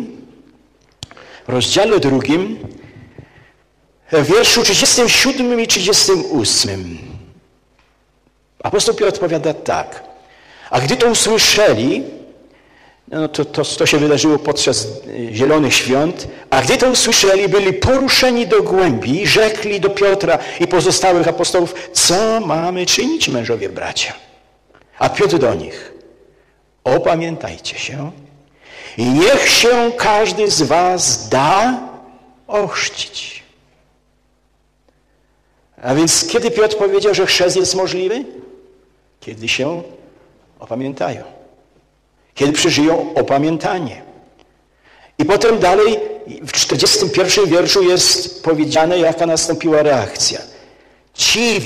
w wierszu 37 i 38 apostoł Piotr powiada tak: a gdy to usłyszeli, no to się wydarzyło podczas Zielonych Świąt, a gdy to usłyszeli, byli poruszeni do głębi i rzekli do Piotra i pozostałych apostołów: co mamy czynić, mężowie bracia? A Piotr do nich: opamiętajcie się i niech się każdy z was da ochrzcić. A więc kiedy Piotr powiedział, że chrzest jest możliwy? Kiedy się opamiętają. Kiedy przeżyją opamiętanie. I potem dalej w 41 wierszu jest powiedziane, jaka nastąpiła reakcja. Ci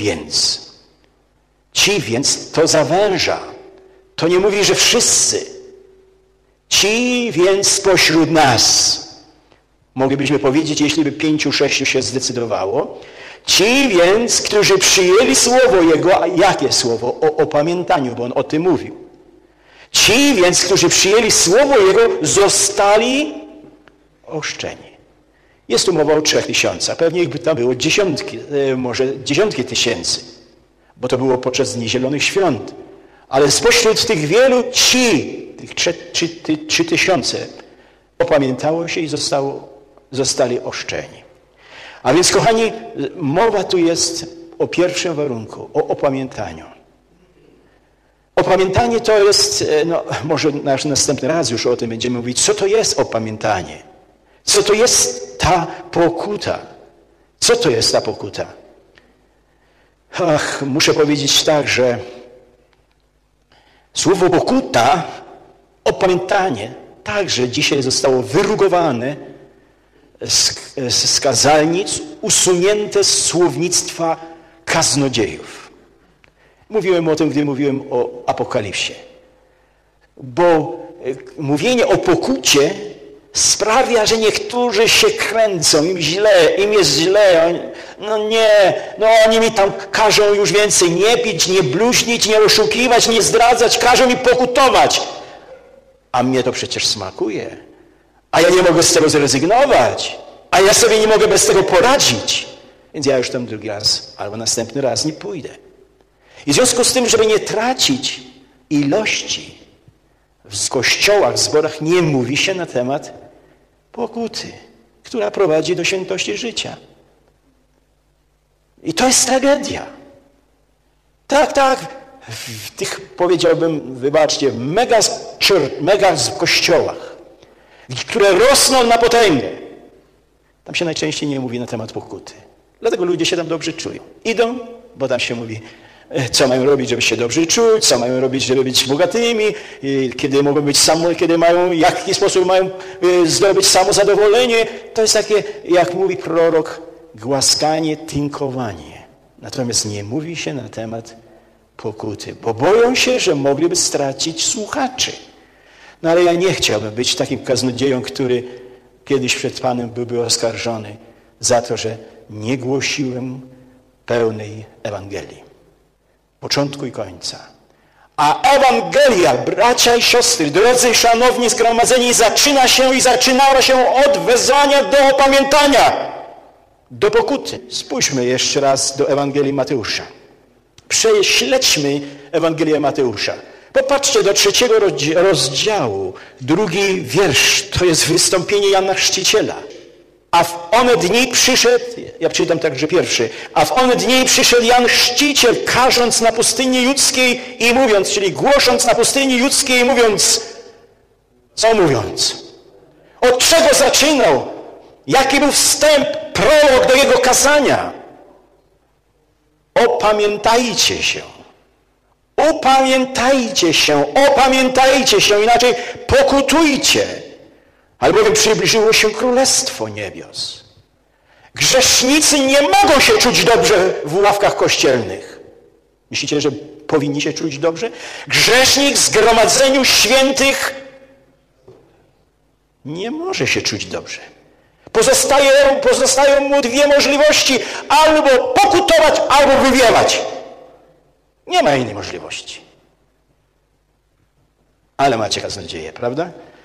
więc to zawęża. To nie mówi, że wszyscy. Ci więc spośród nas. Moglibyśmy powiedzieć, jeśli by 5-6 się zdecydowało. Ci więc, którzy przyjęli słowo Jego, a jakie słowo? O opamiętaniu, bo On o tym mówił. Ci więc, którzy przyjęli słowo Jego, zostali ochrzczeni. Jest tu mowa o 3000. Pewnie ich by tam było dziesiątki tysięcy, bo to było podczas Dni Zielonych Świąt. Ale spośród tych wielu tych 3000 opamiętało się i zostali ochrzczeni. A więc, kochani, mowa tu jest o pierwszym warunku, o opamiętaniu. Opamiętanie to jest, może następny raz już o tym będziemy mówić, co to jest opamiętanie? Co to jest ta pokuta? Co to jest ta pokuta? Muszę powiedzieć tak, że słowo pokuta, opamiętanie, także dzisiaj zostało wyrugowane z kazalnic, usunięte z słownictwa kaznodziejów. Mówiłem o tym, gdy mówiłem o Apokalipsie. Bo mówienie o pokucie sprawia, że niektórzy się kręcą, im jest źle. Oni mi tam każą już więcej nie pić, nie bluźnić, nie oszukiwać, nie zdradzać, każą mi pokutować. A mnie to przecież smakuje. A ja nie mogę z tego zrezygnować. A ja sobie nie mogę bez tego poradzić. Więc ja już tam drugi raz albo następny raz nie pójdę. I w związku z tym, żeby nie tracić ilości, w kościołach, w zborach nie mówi się na temat pokuty, która prowadzi do świętości życia. I to jest tragedia. Tak, w tych, powiedziałbym, wybaczcie, mega kościołach, które rosną na potęgę, tam się najczęściej nie mówi na temat pokuty. Dlatego ludzie się tam dobrze czują. Idą, bo tam się mówi, co mają robić, żeby się dobrze czuć, co mają robić, żeby być bogatymi, kiedy mogą być w jaki sposób mają zdobyć samozadowolenie. To jest takie, jak mówi prorok, głaskanie, tynkowanie. Natomiast nie mówi się na temat pokuty, bo boją się, że mogliby stracić słuchaczy. No ale ja nie chciałbym być takim kaznodzieją, który kiedyś przed Panem byłby oskarżony za to, że nie głosiłem pełnej Ewangelii. Początku i końca. A Ewangelia, bracia i siostry, drodzy szanowni zgromadzeni, zaczynała się od wezwania do opamiętania, do pokuty. Spójrzmy jeszcze raz do Ewangelii Mateusza. Prześledźmy Ewangelię Mateusza. Popatrzcie do 3 rozdziału, 2 wiersz, to jest wystąpienie Jana Chrzciciela. A w one dni przyszedł, ja przeczytam także 1, a w one dni przyszedł Jan Chrzciciel, każąc na pustyni judzkiej i mówiąc, czyli głosząc na pustyni judzkiej i mówiąc, co mówiąc? Od czego zaczynał? Jaki był wstęp, prolog do jego kazania? Opamiętajcie się. Opamiętajcie się, inaczej pokutujcie. Albowiem przybliżyło się Królestwo Niebios. Grzesznicy nie mogą się czuć dobrze w ławkach kościelnych. Myślicie, że powinni się czuć dobrze? Grzesznik w zgromadzeniu świętych nie może się czuć dobrze. Pozostają mu 2 możliwości. Albo pokutować, albo wywiewać. Nie ma innej możliwości. Ale macie kaznodzieję, prawda?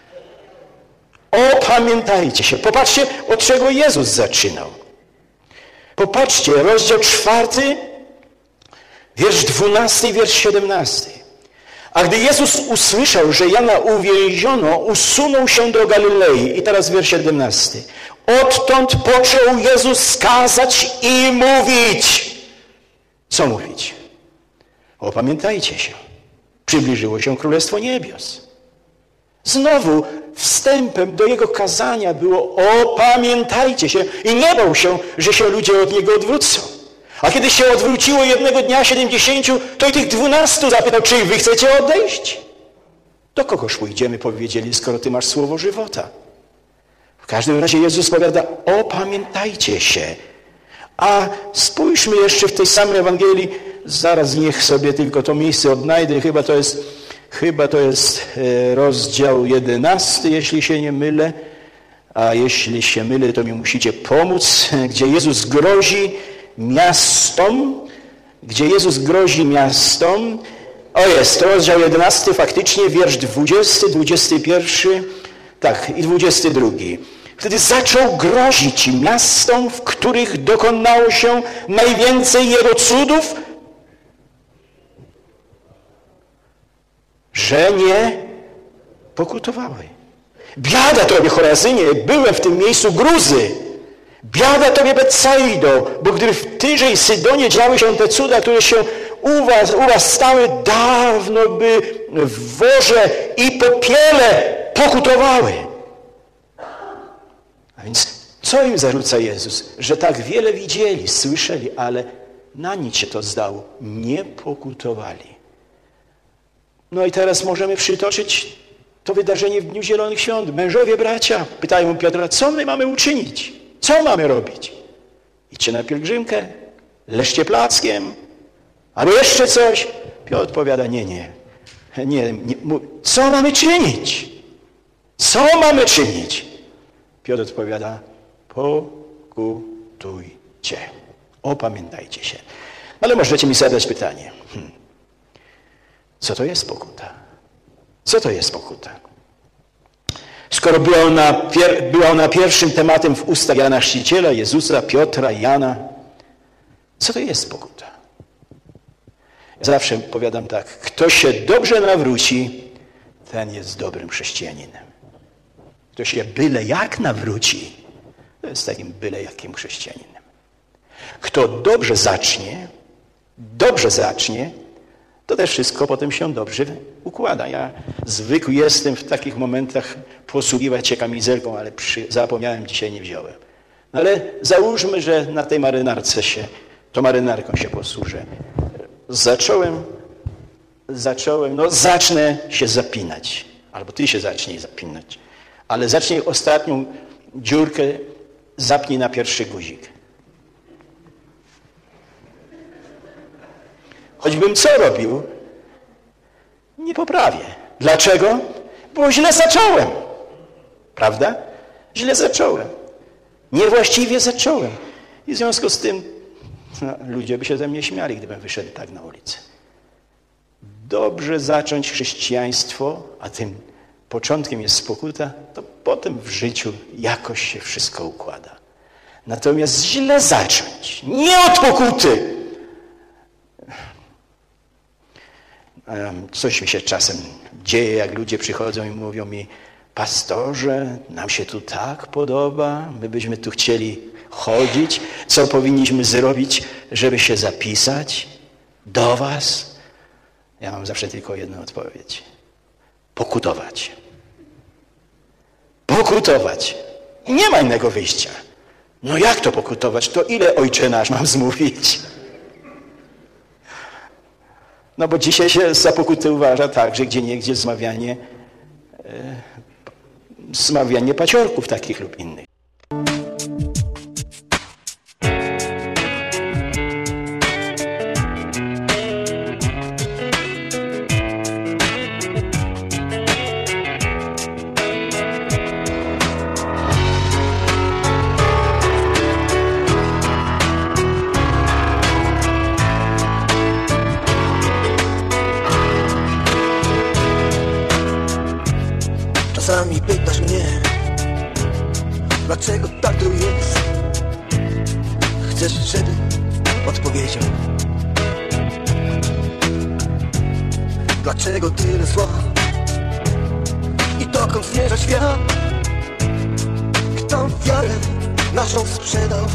Opamiętajcie się. Popatrzcie, od czego Jezus zaczynał. Popatrzcie, rozdział 4, wiersz 12 i wiersz 17. A gdy Jezus usłyszał, że Jana uwięziono, usunął się do Galilei. I teraz wiersz 17. Odtąd począł Jezus kazać i mówić. Co mówić? Opamiętajcie się. Przybliżyło się Królestwo Niebios. Znowu wstępem do jego kazania było opamiętajcie się i nie bał się, że się ludzie od niego odwrócą. A kiedy się odwróciło jednego dnia 70, to i tych 12 zapytał, czy wy chcecie odejść? Do kogoż pójdziemy, powiedzieli, skoro ty masz słowo żywota. W każdym razie Jezus powiada, opamiętajcie się. A spójrzmy jeszcze w tej samej Ewangelii, zaraz niech sobie tylko to miejsce odnajdę, chyba to jest rozdział 11, jeśli się nie mylę, a jeśli się mylę, to mi musicie pomóc, gdzie Jezus grozi miastom, o jest, to rozdział 11, faktycznie, wiersz 20, 21, tak, i 22. Wtedy zaczął grozić miastom, w których dokonało się najwięcej Jego cudów, że nie pokutowały. Biada Tobie, Chorazynie, byłem w tym miejscu Gruzy. Biada Tobie, Betsaido, bo gdy w Tyrze i Sydonie działy się te cuda, które się u was stały, dawno by w worze i popiele pokutowały. A więc co im zarzuca Jezus? Że tak wiele widzieli, słyszeli, ale na nic się to zdało. Nie pokutowali. No i teraz możemy przytoczyć to wydarzenie w Dniu Zielonych Świąt. Mężowie, bracia pytają Piotra, co my mamy uczynić? Co mamy robić? Idźcie na pielgrzymkę, leżcie plackiem, albo jeszcze coś. Piotr odpowiada, nie. Co mamy czynić? Co mamy czynić? Piotr odpowiada, pokutujcie. Opamiętajcie się. Ale możecie mi zadać pytanie. Co to jest pokuta? Co to jest pokuta? Skoro była ona pierwszym tematem w ustach Jana Chrzciciela, Jezusa, Piotra, Jana, co to jest pokuta? Ja zawsze powiadam tak, kto się dobrze nawróci, ten jest dobrym chrześcijaninem. Kto się byle jak nawróci, to jest takim byle jakim chrześcijaninem. Kto dobrze zacznie, to też wszystko potem się dobrze układa. Ja zwykły jestem w takich momentach posługiwać się kamizelką, ale zapomniałem, dzisiaj nie wziąłem. No ale załóżmy, że na tej marynarce tą marynarką się posłużę. Zacznę się zapinać. Albo ty się zacznij zapinać. Ale zacznij ostatnią dziurkę, zapnij na pierwszy guzik. Choćbym co robił, nie poprawię. Dlaczego? Bo źle zacząłem. Prawda? Źle zacząłem. Niewłaściwie zacząłem. I w związku z tym ludzie by się ze mnie śmiali, gdybym wyszedł tak na ulicę. Dobrze zacząć chrześcijaństwo, a tym początkiem jest pokuta, to potem w życiu jakoś się wszystko układa. Natomiast źle zacząć, nie od pokuty. Coś mi się czasem dzieje, jak ludzie przychodzą i mówią mi: pastorze, nam się tu tak podoba, my byśmy tu chcieli chodzić, co powinniśmy zrobić, żeby się zapisać do was? Ja mam zawsze tylko jedną odpowiedź. Pokutować. Pokutować. I nie ma innego wyjścia. No jak to pokutować? To ile Ojcze Nasz mam zmówić? No bo dzisiaj się za pokutę uważa tak, że gdzieniegdzie zmawianie paciorków takich lub innych. Czasami pytasz mnie, dlaczego tak to jest. Chcesz, żeby odpowiedział. Dlaczego tyle zła i dokąd zmierza świat? Kto wiarę naszą sprzedał?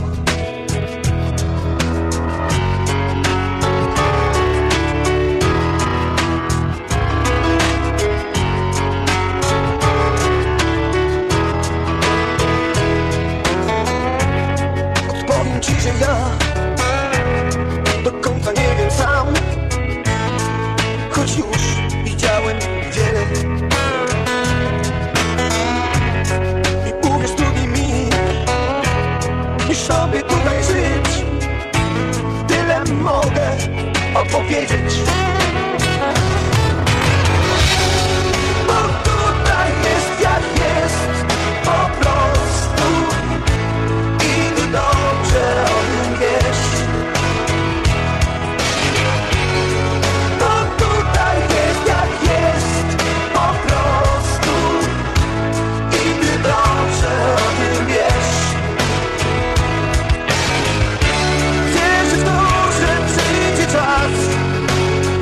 Że ja do końca nie wiem sam, choć już widziałem wiele. I uwierz, trudniej mi niż sobie tutaj żyć. Tyle mogę opowiedzieć. Bo tutaj jest jak jest, po prostu. I ty dobrze o tym wiesz. Bo tutaj jest jak jest, po prostu. I ty dobrze o tym wiesz. Wierzę w to, że przyjdzie czas,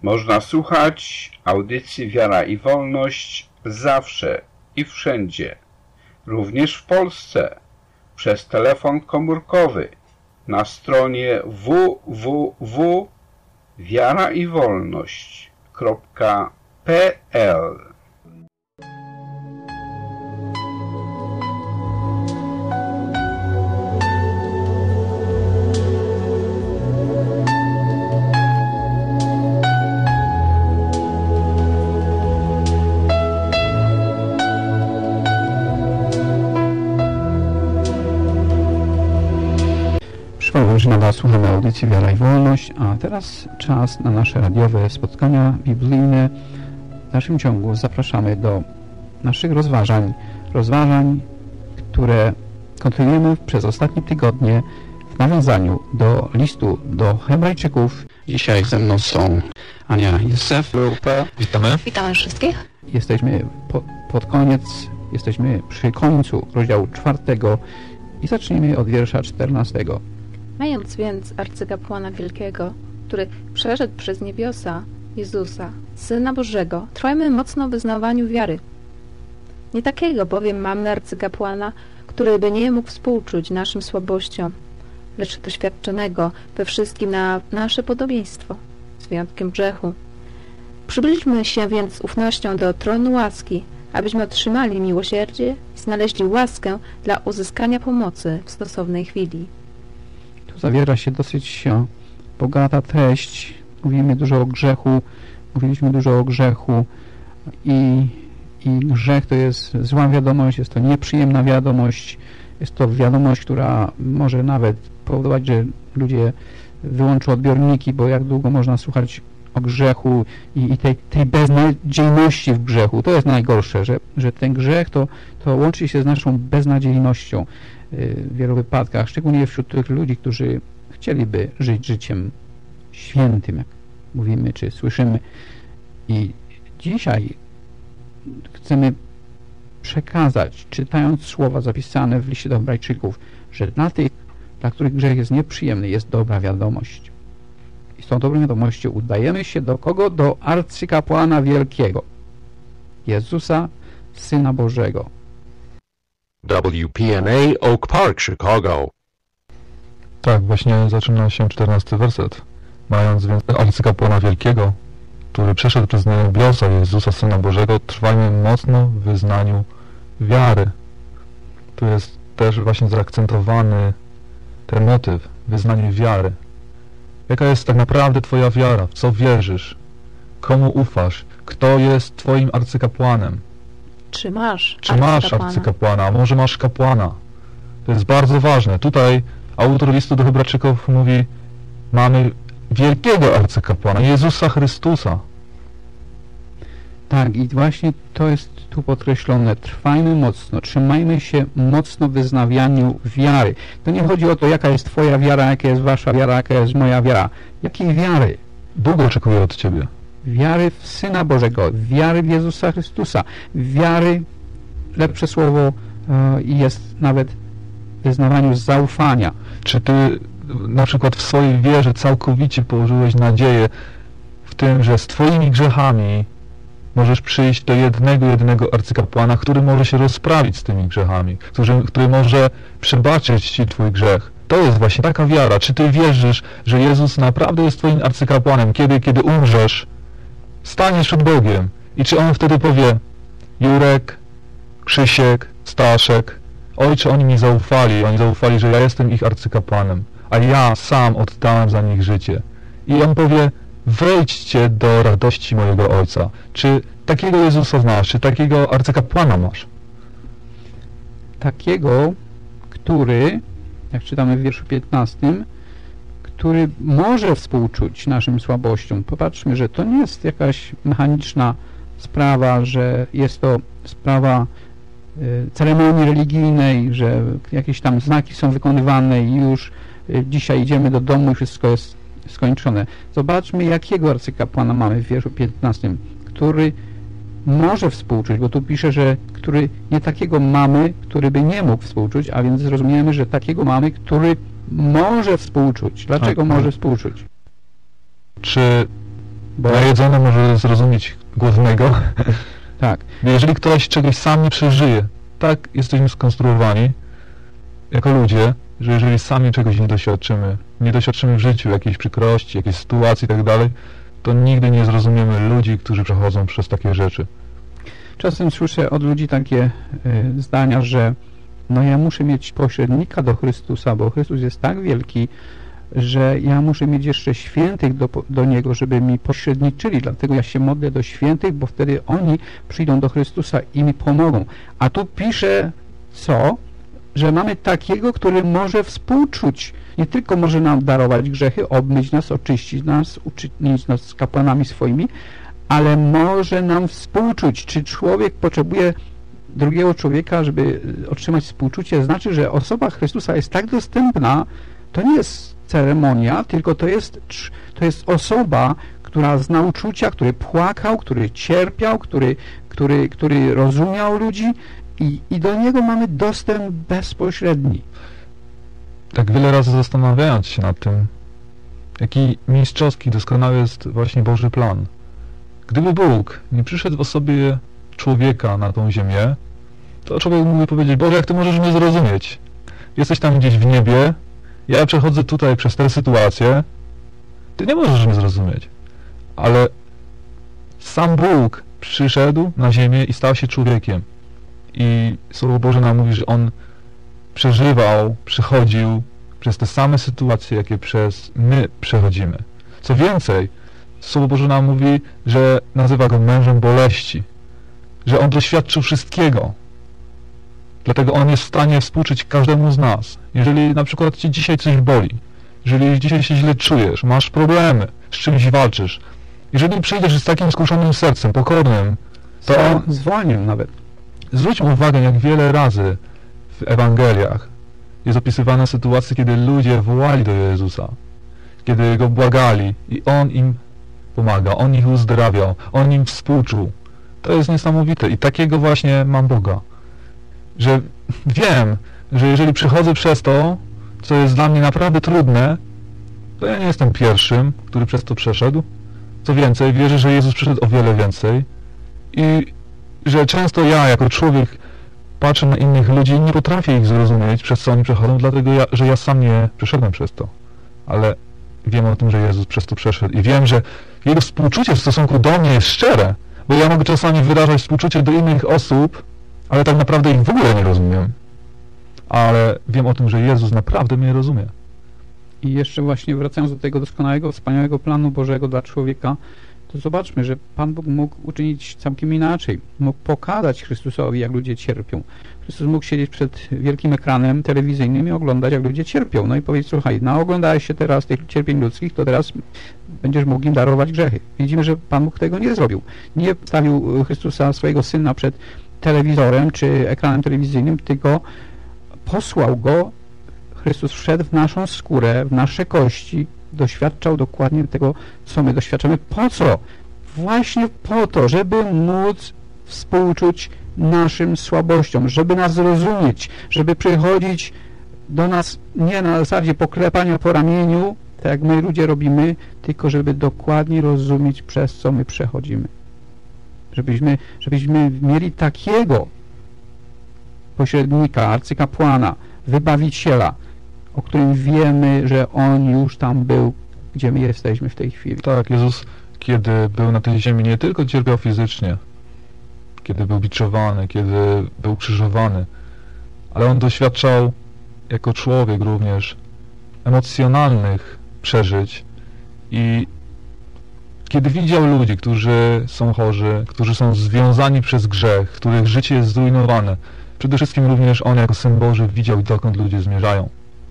Można słuchać audycji Wiara i Wolność zawsze i wszędzie, również w Polsce, przez telefon komórkowy na stronie www.wiaraiwolność.pl. Że nadal słuchamy audycji Wiara i Wolność, a teraz czas na nasze radiowe spotkania biblijne. W dalszym ciągu zapraszamy do naszych rozważań, które kontynuujemy przez ostatnie tygodnie w nawiązaniu do listu do Hebrajczyków. Dzisiaj ze mną są Ania i Józef. Witamy. Witamy wszystkich. Jesteśmy jesteśmy przy końcu rozdziału 4 i zacznijmy od wiersza 14. Mając więc arcykapłana wielkiego, który przeszedł przez niebiosa, Jezusa, Syna Bożego, trwajmy mocno w wyznawaniu wiary. Nie takiego bowiem mamy arcykapłana, który by nie mógł współczuć naszym słabościom, lecz doświadczonego we wszystkim na nasze podobieństwo, z wyjątkiem grzechu. Przybyliśmy się więc z ufnością do tronu łaski, abyśmy otrzymali miłosierdzie i znaleźli łaskę dla uzyskania pomocy w stosownej chwili. Tu zawiera się dosyć bogata treść. Mówiliśmy dużo o grzechu i grzech to jest zła wiadomość, jest to nieprzyjemna wiadomość, jest to wiadomość, która może nawet powodować, że ludzie wyłączą odbiorniki, bo jak długo można słuchać o grzechu i tej beznadziejności w grzechu. To jest najgorsze, że ten grzech to łączy się z naszą beznadziejnością w wielu wypadkach, szczególnie wśród tych ludzi, którzy chcieliby żyć życiem świętym, jak mówimy, czy słyszymy. I dzisiaj chcemy przekazać, czytając słowa zapisane w liście do Hebrajczyków, że dla tych, dla których grzech jest nieprzyjemny, jest dobra wiadomość. I z tą dobrą wiadomością udajemy się do kogo? Do arcykapłana wielkiego, Jezusa, Syna Bożego. WPNA Oak Park, Chicago. Tak, właśnie zaczyna się 14 werset. Mając więc arcykapłana wielkiego, który przeszedł przez niebiosa, Jezusa, Syna Bożego, trwajmy mocno w wyznaniu wiary. Tu jest też właśnie zaakcentowany ten motyw, wyznanie wiary. Jaka jest tak naprawdę twoja wiara? W co wierzysz? Komu ufasz? Kto jest twoim arcykapłanem? Czy masz arcykapłana? A może masz kapłana? To jest bardzo ważne. Tutaj autor listu do Hebrajczyków mówi, mamy wielkiego arcykapłana, Jezusa Chrystusa. Tak, i właśnie to jest tu podkreślone. Trwajmy mocno, trzymajmy się mocno w wyznawianiu wiary. To nie chodzi o to, jaka jest twoja wiara, jaka jest wasza wiara, jaka jest moja wiara. Jakiej wiary? Bóg oczekuje od ciebie. Wiary w Syna Bożego, wiary w Jezusa Chrystusa, wiary, lepsze słowo jest nawet w wyznawaniu zaufania. Czy ty na przykład w swojej wierze całkowicie położyłeś nadzieję w tym, że z twoimi grzechami możesz przyjść do jednego arcykapłana, który może się rozprawić z tymi grzechami, który może przebaczyć ci twój grzech. To jest właśnie taka wiara. Czy ty wierzysz, że Jezus naprawdę jest twoim arcykapłanem, kiedy umrzesz, staniesz przed Bogiem i czy On wtedy powie, Jurek, Krzysiek, Staszek, Ojcze, oni mi zaufali, że ja jestem ich arcykapłanem, a ja sam oddałem za nich życie. I On powie, wejdźcie do radości mojego Ojca. Czy takiego Jezusa znasz? Czy takiego arcykapłana masz? Takiego, który, jak czytamy w wierszu 15, który może współczuć naszym słabościom. Popatrzmy, że to nie jest jakaś mechaniczna sprawa, że jest to sprawa ceremonii religijnej, że jakieś tam znaki są wykonywane i już dzisiaj idziemy do domu i wszystko jest skończone. Zobaczmy, jakiego arcykapłana mamy w wierszu 15, który może współczuć, bo tu pisze, że który nie takiego mamy, który by nie mógł współczuć, a więc zrozumiemy, że takiego mamy, który może współczuć. Dlaczego może współczuć? Czy Bo najedzony może zrozumieć głodnego. Tak. Jeżeli ktoś czegoś sam nie przeżyje, tak jesteśmy skonstruowani jako ludzie, że jeżeli sami czegoś nie doświadczymy w życiu, jakiejś przykrości, jakiejś sytuacji i tak dalej, to nigdy nie zrozumiemy ludzi, którzy przechodzą przez takie rzeczy. Czasem słyszę od ludzi takie zdania, że no ja muszę mieć pośrednika do Chrystusa, bo Chrystus jest tak wielki, że ja muszę mieć jeszcze świętych do Niego, żeby mi pośredniczyli, dlatego ja się modlę do świętych, bo wtedy oni przyjdą do Chrystusa i mi pomogą. A tu pisze co? Że mamy takiego, który może współczuć. Nie tylko może nam darować grzechy, obmyć nas, oczyścić nas, uczynić nas kapłanami swoimi, ale może nam współczuć. Czy człowiek potrzebuje drugiego człowieka, żeby otrzymać współczucie? Znaczy, że osoba Chrystusa jest tak dostępna, to nie jest ceremonia, tylko to jest osoba, która zna uczucia, który płakał, który cierpiał, który rozumiał ludzi i do niego mamy dostęp bezpośredni. Tak wiele razy zastanawiając się nad tym, jaki mistrzowski, doskonały jest właśnie Boży plan. Gdyby Bóg nie przyszedł w osobie człowieka na tą ziemię, to człowiek mógłby powiedzieć: Boże, jak Ty możesz mnie zrozumieć? Jesteś tam gdzieś w niebie, ja przechodzę tutaj przez tę sytuację, Ty nie możesz mnie zrozumieć. Ale sam Bóg przyszedł na ziemię i stał się człowiekiem. I Słowo Boże nam mówi, że On przechodził przez te same sytuacje, jakie my przechodzimy. Co więcej, Słowo Boże nam mówi, że nazywa Go mężem boleści, że On doświadczył wszystkiego. Dlatego On jest w stanie współczuć każdemu z nas. Jeżeli na przykład Cię dzisiaj coś boli, jeżeli dzisiaj się źle czujesz, masz problemy, z czymś walczysz, jeżeli przyjdziesz z takim skruszonym sercem, pokornym, to zwolnił nawet. Zwróćmy uwagę, jak wiele razy w Ewangeliach jest opisywana sytuacja, kiedy ludzie wołali do Jezusa, kiedy Go błagali i On im pomagał, On ich uzdrawiał, On im współczuł. To jest niesamowite i takiego właśnie mam Boga, że wiem, że jeżeli przechodzę przez to, co jest dla mnie naprawdę trudne, to ja nie jestem pierwszym, który przez to przeszedł. Co więcej, wierzę, że Jezus przeszedł o wiele więcej i że często ja, jako człowiek, patrzę na innych ludzi i nie potrafię ich zrozumieć, przez co oni przechodzą, dlatego że ja sam nie przeszedłem przez to. Ale wiem o tym, że Jezus przez to przeszedł i wiem, że Jego współczucie w stosunku do mnie jest szczere, bo ja mogę czasami wyrażać współczucie do innych osób, ale tak naprawdę ich w ogóle nie rozumiem. Ale wiem o tym, że Jezus naprawdę mnie rozumie. I jeszcze właśnie wracając do tego doskonałego, wspaniałego planu Bożego dla człowieka, to zobaczmy, że Pan Bóg mógł uczynić całkiem inaczej. Mógł pokazać Chrystusowi, jak ludzie cierpią. Chrystus mógł siedzieć przed wielkim ekranem telewizyjnym i oglądać, jak ludzie cierpią. No i powiedzieć: słuchaj, naoglądałeś się teraz tych cierpień ludzkich, to teraz będziesz mógł im darować grzechy. Widzimy, że Pan Bóg tego nie zrobił. Nie stawił Chrystusa, swojego Syna, przed telewizorem czy ekranem telewizyjnym, tylko posłał Go. Chrystus wszedł w naszą skórę, w nasze kości, doświadczał dokładnie tego, co my doświadczamy. Po co? Właśnie po to, żeby móc współczuć naszym słabościom, żeby nas zrozumieć, żeby przychodzić do nas nie na zasadzie poklepania po ramieniu, tak jak my ludzie robimy, tylko żeby dokładnie rozumieć, przez co my przechodzimy. Żebyśmy mieli takiego pośrednika, arcykapłana, wybawiciela, o którym wiemy, że On już tam był, gdzie my jesteśmy w tej chwili. Tak, Jezus, kiedy był na tej ziemi, nie tylko cierpiał fizycznie, kiedy był biczowany, kiedy był krzyżowany, ale On doświadczał jako człowiek również emocjonalnych przeżyć i kiedy widział ludzi, którzy są chorzy, którzy są związani przez grzech, których życie jest zrujnowane, przede wszystkim również On jako Syn Boży widział, dokąd ludzie zmierzają.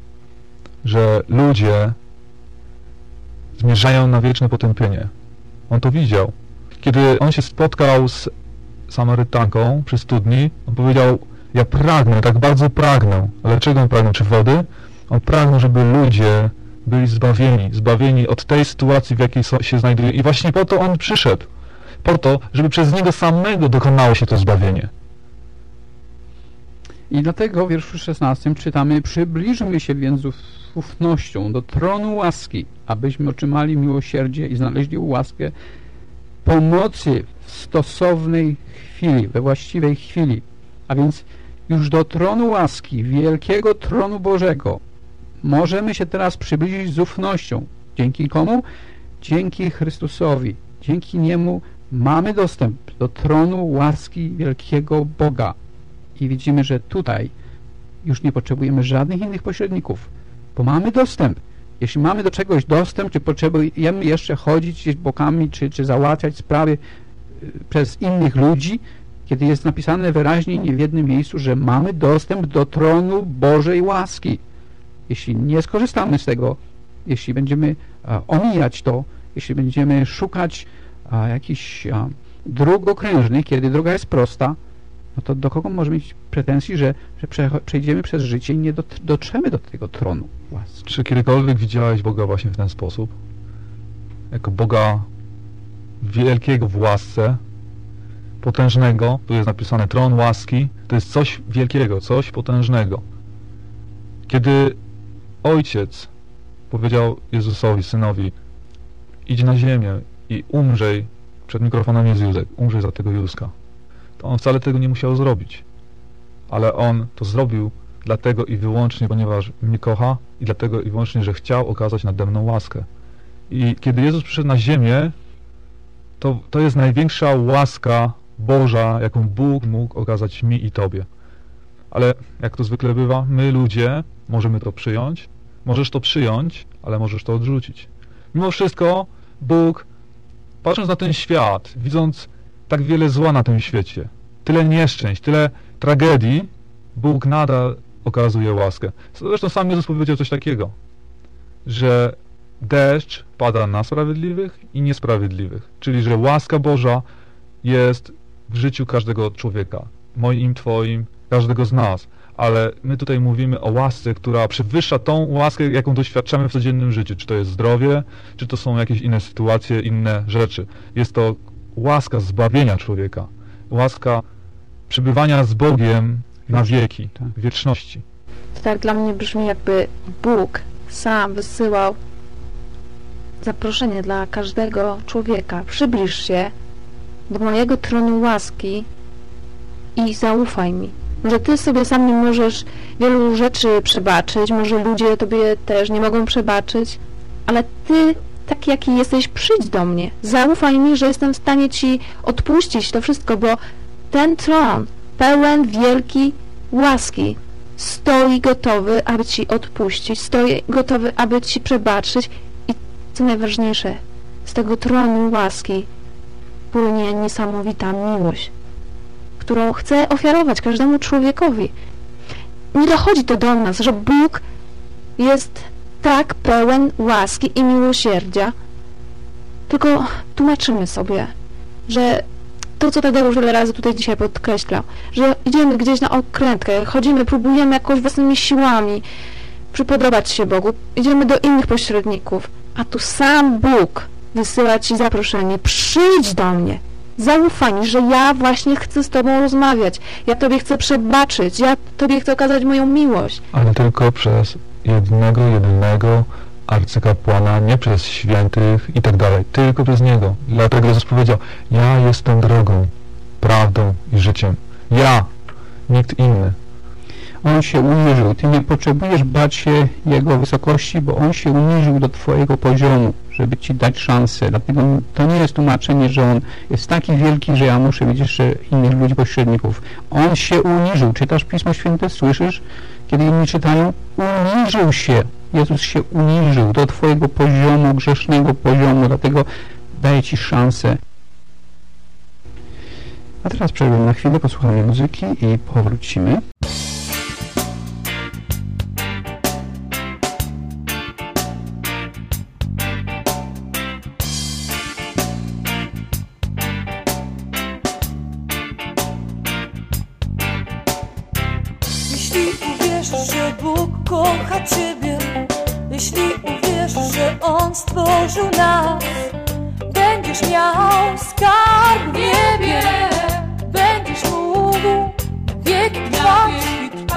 Że ludzie zmierzają na wieczne potępienie. On to widział. Kiedy On się spotkał z Samarytanką przy studni, On powiedział: ja pragnę, tak bardzo pragnę. Ale czego On pragnął? Czy wody? On pragnął, żeby ludzie byli zbawieni od tej sytuacji, w jakiej się znajdują. I właśnie po to On przyszedł. Po to, żeby przez Niego samego dokonało się to zbawienie. I dlatego w wierszu 16 czytamy: przybliżmy się więc z ufnością do tronu łaski, abyśmy otrzymali miłosierdzie i znaleźli łaskę pomocy w stosownej chwili, we właściwej chwili. A więc już do tronu łaski, wielkiego tronu Bożego, możemy się teraz przybliżyć z ufnością. Dzięki komu? Dzięki Chrystusowi. Dzięki Niemu mamy dostęp do tronu łaski wielkiego Boga. I widzimy, że tutaj już nie potrzebujemy żadnych innych pośredników, bo mamy dostęp. Jeśli mamy do czegoś dostęp, czy potrzebujemy jeszcze chodzić gdzieś bokami, czy załatwiać sprawy przez innych ludzi, kiedy jest napisane wyraźnie nie w jednym miejscu, że mamy dostęp do tronu Bożej łaski. Jeśli nie skorzystamy z tego, jeśli będziemy omijać to, jeśli będziemy szukać jakichś dróg okrężnych, kiedy droga jest prosta, no to do kogo możemy mieć pretensji, że przejdziemy przez życie i nie dotrzemy do tego tronu łaski? Czy kiedykolwiek widziałeś Boga właśnie w ten sposób? Jako Boga wielkiego w łasce, potężnego, tu jest napisane tron łaski, to jest coś wielkiego, coś potężnego. Kiedy Ojciec powiedział Jezusowi, Synowi: idź na ziemię i umrzej, przed mikrofonem jest Józek, umrzej za tego Józka, to On wcale tego nie musiał zrobić. Ale On to zrobił dlatego i wyłącznie, ponieważ mnie kocha i dlatego i wyłącznie, że chciał okazać nade mną łaskę. I kiedy Jezus przyszedł na ziemię, to jest największa łaska Boża, jaką Bóg mógł okazać mi i Tobie. Ale jak to zwykle bywa, my ludzie możemy to przyjąć. Możesz to przyjąć, ale możesz to odrzucić. Mimo wszystko Bóg, patrząc na ten świat, widząc tak wiele zła na tym świecie, tyle nieszczęść, tyle tragedii, Bóg nadal okazuje łaskę. Zresztą sam Jezus powiedział coś takiego, że deszcz pada na sprawiedliwych i niesprawiedliwych. Czyli, że łaska Boża jest w życiu każdego człowieka. Moim, Twoim, każdego z nas. Ale my tutaj mówimy o łasce, która przewyższa tą łaskę, jaką doświadczamy w codziennym życiu. Czy to jest zdrowie, czy to są jakieś inne sytuacje, inne rzeczy. Jest to łaska zbawienia człowieka. Łaska przebywania z Bogiem na wieki, w wieczności. To tak dla mnie brzmi, jakby Bóg sam wysyłał zaproszenie dla każdego człowieka. Przybliż się do mojego tronu łaski i zaufaj mi. Może ty sobie sam nie możesz wielu rzeczy przebaczyć, może ludzie tobie też nie mogą przebaczyć, ale ty, taki jaki jesteś, przyjdź do mnie. Zaufaj mi, że jestem w stanie ci odpuścić to wszystko, bo ten tron pełen wielkiej łaski stoi gotowy, aby ci odpuścić, stoi gotowy, aby ci przebaczyć i co najważniejsze, z tego tronu łaski płynie niesamowita miłość, którą chcę ofiarować każdemu człowiekowi. Nie dochodzi to do nas, że Bóg jest tak pełen łaski i miłosierdzia, tylko tłumaczymy sobie, że to, co Tadeusz wiele razy tutaj dzisiaj podkreślał, że idziemy gdzieś na okrętkę, chodzimy, próbujemy jakoś własnymi siłami przypodobać się Bogu, idziemy do innych pośredników, a tu sam Bóg wysyła ci zaproszenie: przyjdź do mnie, zaufaj mi, że ja właśnie chcę z Tobą rozmawiać, ja Tobie chcę przebaczyć, ja Tobie chcę okazać moją miłość. Ale tylko przez jedynego arcykapłana, nie przez świętych i tak dalej, tylko przez Niego. Dlatego Jezus powiedział: ja jestem drogą, prawdą i życiem. Ja, nikt inny. On się uniżył. Ty nie potrzebujesz bać się Jego wysokości, bo On się uniżył do Twojego poziomu, żeby Ci dać szansę. Dlatego to nie jest tłumaczenie, że On jest taki wielki, że ja muszę mieć jeszcze innych ludzi pośredników. On się uniżył. Czytasz Pismo Święte? Słyszysz? Kiedy inni czytają? Uniżył się. Jezus się uniżył do Twojego poziomu, grzesznego poziomu. Dlatego daje Ci szansę. A teraz przerwę na chwilę, posłuchamy muzyki i powrócimy. Jeśli uwierzysz, że Bóg kocha Ciebie, jeśli uwierzysz, że On stworzył nas, będziesz miał skarb w niebie, będziesz mógł wieki trwać.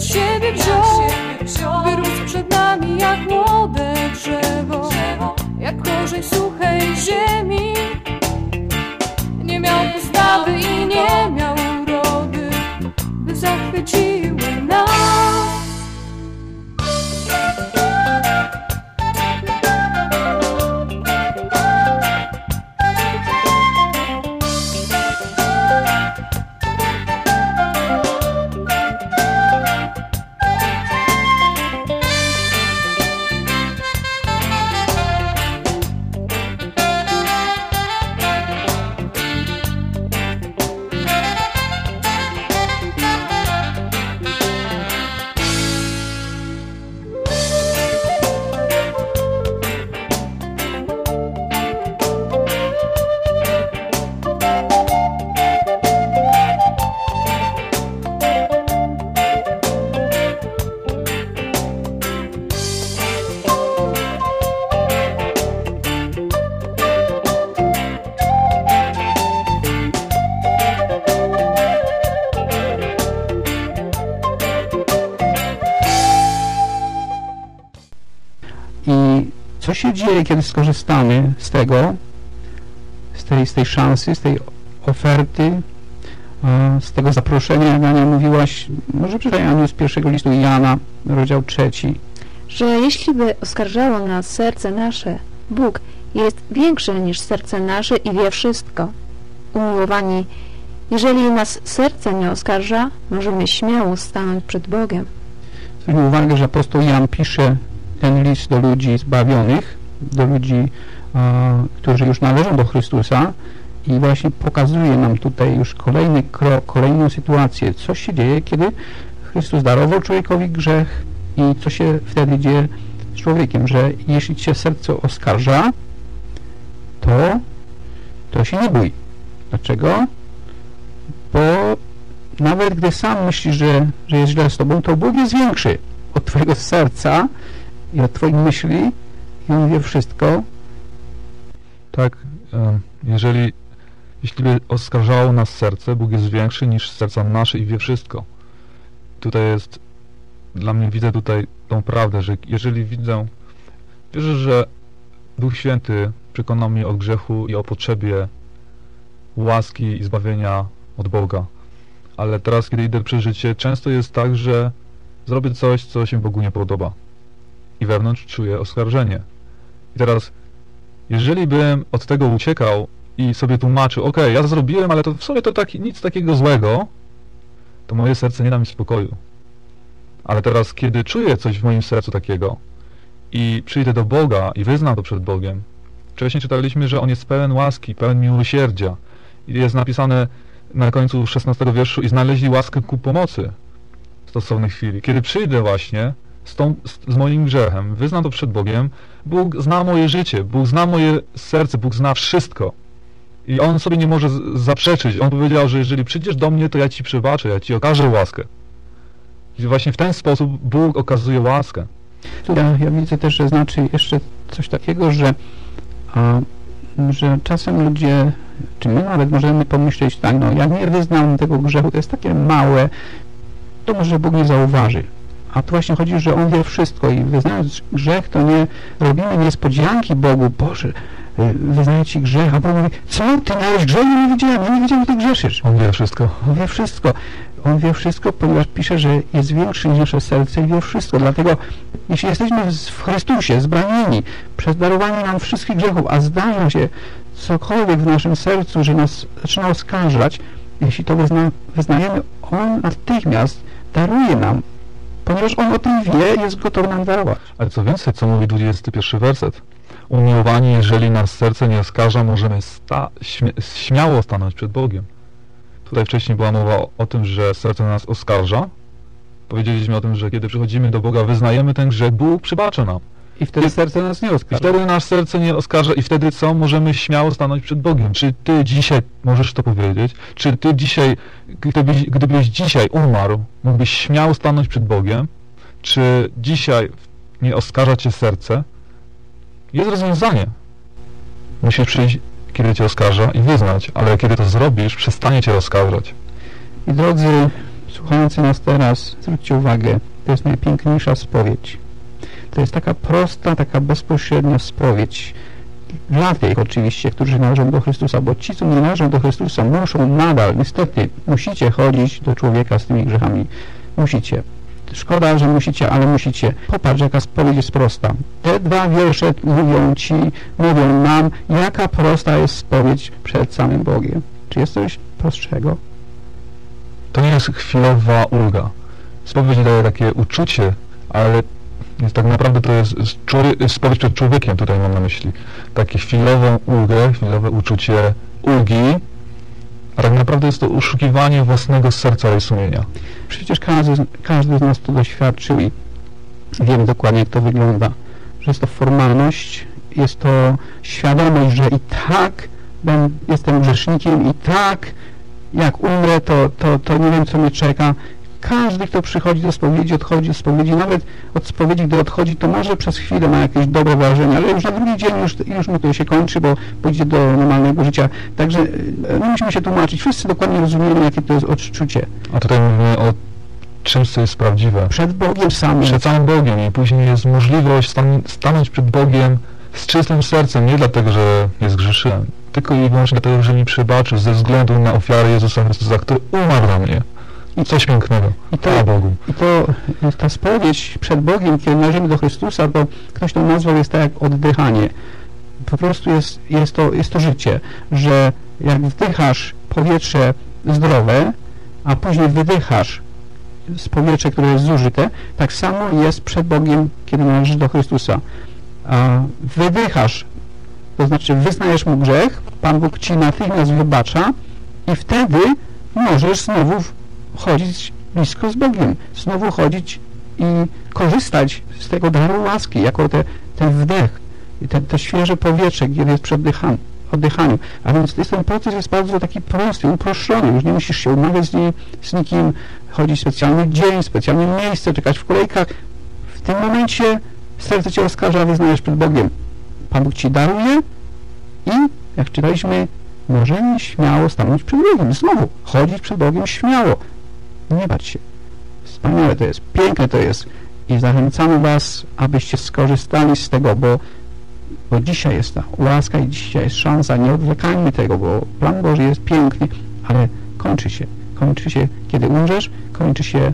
siebie wziął, wyrósł przed nami jak młode drzewo, jak korzeń suchej ziemi. Nie miał postawy i nie miał urody, by zachwyciły nas. Co się dzieje, kiedy skorzystamy z tego, z tej szansy, z tej oferty, z tego zaproszenia, jak Ania mówiłaś, może przeczytaj, Aniu, z pierwszego listu Jana, rozdział 3. Że jeśli by oskarżało nas serce nasze, Bóg jest większy niż serce nasze i wie wszystko. Umiłowani, jeżeli nas serce nie oskarża, możemy śmiało stanąć przed Bogiem. Zwróćmy uwagę, że apostoł Jan pisze ten list do ludzi zbawionych, do ludzi, którzy już należą do Chrystusa, i właśnie pokazuje nam tutaj już kolejny krok, kolejną sytuację, co się dzieje, kiedy Chrystus darował człowiekowi grzech i co się wtedy dzieje z człowiekiem, że jeśli cię serce oskarża, to się nie bój. Dlaczego? Bo nawet gdy sam myślisz, że jest źle z tobą, to Bóg jest większy od twojego serca i od twoich myśli i On wie wszystko. Tak, jeśli by oskarżało nas serce, Bóg jest większy niż serca nasze i wie wszystko. Tutaj jest, dla mnie widzę tutaj tą prawdę, że jeżeli wierzę, że Duch Święty przekonał mnie o grzechu i o potrzebie łaski i zbawienia od Boga. Ale teraz, kiedy idę przez życie, często jest tak, że zrobię coś, co się Bogu nie podoba. I wewnątrz czuję oskarżenie. I teraz, jeżeli bym od tego uciekał i sobie tłumaczył, okej, ja zrobiłem, ale to w sobie to nic takiego złego, to moje serce nie da mi spokoju. Ale teraz, kiedy czuję coś w moim sercu takiego i przyjdę do Boga i wyznam to przed Bogiem, wcześniej czytaliśmy, że On jest pełen łaski, pełen miłosierdzia. I jest napisane na końcu 16 wierszu: i znaleźli łaskę ku pomocy w stosownej chwili. Kiedy przyjdę właśnie z moim grzechem, wyznam to przed Bogiem, Bóg zna moje życie, Bóg zna moje serce, Bóg zna wszystko. I On sobie nie może zaprzeczyć. On powiedział, że jeżeli przyjdziesz do mnie, to ja Ci przebaczę, ja Ci okażę łaskę. I właśnie w ten sposób Bóg okazuje łaskę. Ja widzę też, że znaczy jeszcze coś takiego, że czasem ludzie, czy my nawet możemy pomyśleć tak, no jak nie wyznam tego grzechu, to jest takie małe, to może Bóg nie zauważy. A tu właśnie chodzi, że On wie wszystko i wyznając grzech, to nie robimy niespodzianki Bogu. Boże, wyznaję Ci grzech, a Bóg mówi: co, Ty miałeś grzech? Ja nie wiedziałem, że Ty grzeszysz. On wie wszystko. On wie wszystko. On wie wszystko, ponieważ pisze, że jest większy niż nasze serce i wie wszystko. Dlatego, jeśli jesteśmy w Chrystusie zbawieni, przez darowanie nam wszystkich grzechów, a zdarza się cokolwiek w naszym sercu, że nas zaczyna oskarżać, jeśli to wyznajemy, On natychmiast daruje nam, ponieważ On o tym wie, jest gotowy nam darować. Ale co więcej, co mówi 21 werset? Umiłowani, jeżeli nas serce nie oskarża, możemy śmiało stanąć przed Bogiem. Tutaj wcześniej była mowa o tym, że serce nas oskarża. Powiedzieliśmy o tym, że kiedy przychodzimy do Boga, wyznajemy ten grzech, Bóg przebacza nam. I wtedy serce nas nie oskarża. I wtedy nasze serce nie oskarża i wtedy co? Możemy śmiało stanąć przed Bogiem. Czy Ty dzisiaj możesz to powiedzieć? Czy Ty dzisiaj, gdybyś dzisiaj umarł, mógłbyś śmiało stanąć przed Bogiem? Czy dzisiaj nie oskarża Cię serce? Jest rozwiązanie. Musisz przyjść, kiedy Cię oskarża, i wyznać, ale kiedy to zrobisz, przestanie Cię oskarżać. I drodzy słuchający nas teraz, zwróćcie uwagę, to jest najpiękniejsza spowiedź. To jest taka prosta, taka bezpośrednia spowiedź. Dla tych oczywiście, którzy należą do Chrystusa, bo ci, co nie należą do Chrystusa, muszą nadal, niestety, musicie chodzić do człowieka z tymi grzechami. Musicie. Szkoda, że musicie, ale musicie. Popatrz, jaka spowiedź jest prosta. Te 2 wiersze mówią nam, jaka prosta jest spowiedź przed samym Bogiem. Czy jest coś prostszego? To nie jest chwilowa ulga. Spowiedź daje takie uczucie, ale tak naprawdę to jest spowiedź przed człowiekiem, tutaj mam na myśli. Takie chwilową ulgę, chwilowe uczucie ulgi, a tak naprawdę jest to oszukiwanie własnego serca i sumienia. Przecież każdy z nas to doświadczył i wiemy dokładnie, jak to wygląda. Że jest to formalność, jest to świadomość, że i tak jestem grzesznikiem, i tak jak umrę, to nie wiem, co mnie czeka. Każdy, kto przychodzi do spowiedzi, odchodzi od spowiedzi, nawet od spowiedzi, gdy odchodzi, to może przez chwilę ma jakieś dobre wrażenie, ale już na drugi dzień już mu to się kończy, bo pójdzie do normalnego życia. Także nie musimy się tłumaczyć. Wszyscy dokładnie rozumiemy, jakie to jest odczucie. A tutaj mówimy o czymś, co jest prawdziwe. Przed Bogiem samym. Przed samym Bogiem i później jest możliwość stanąć przed Bogiem z czystym sercem, nie dlatego, że nie zgrzeszyłem, tylko i wyłącznie dlatego, że mi przebaczył ze względu na ofiarę Jezusa Chrystusa, który umarł za mnie. I coś pięknego. Bogu. I to ta spowiedź przed Bogiem, kiedy należymy do Chrystusa, to ktoś to nazwał, jest tak jak oddychanie. Po prostu jest to życie, że jak wdychasz powietrze zdrowe, a później wydychasz z powietrza, które jest zużyte, tak samo jest przed Bogiem, kiedy należysz do Chrystusa. A wydychasz, to znaczy wyznajesz mu grzech, Pan Bóg ci natychmiast wybacza i wtedy możesz znowu chodzić blisko z Bogiem, znowu chodzić i korzystać z tego daru łaski, jako ten wdech, te świeże powietrze, kiedy jest przy oddychaniu. A więc ten proces jest bardzo taki prosty, uproszczony. Już nie musisz się umawiać z nikim, chodzić w specjalny dzień, specjalne miejsce, czekać w kolejkach. W tym momencie serce cię oskarża, a wyznajesz przed Bogiem. Pan Bóg ci daruje i, jak czytaliśmy, możemy śmiało stanąć przed Bogiem. Znowu, chodzić przed Bogiem śmiało. Nie bać się. Wspaniałe to jest, piękne to jest i zachęcamy was, abyście skorzystali z tego, bo dzisiaj jest ta łaska i dzisiaj jest szansa. Nie odwlekajmy tego, bo plan Boży jest piękny, ale kończy się, kiedy umrzesz, kończy się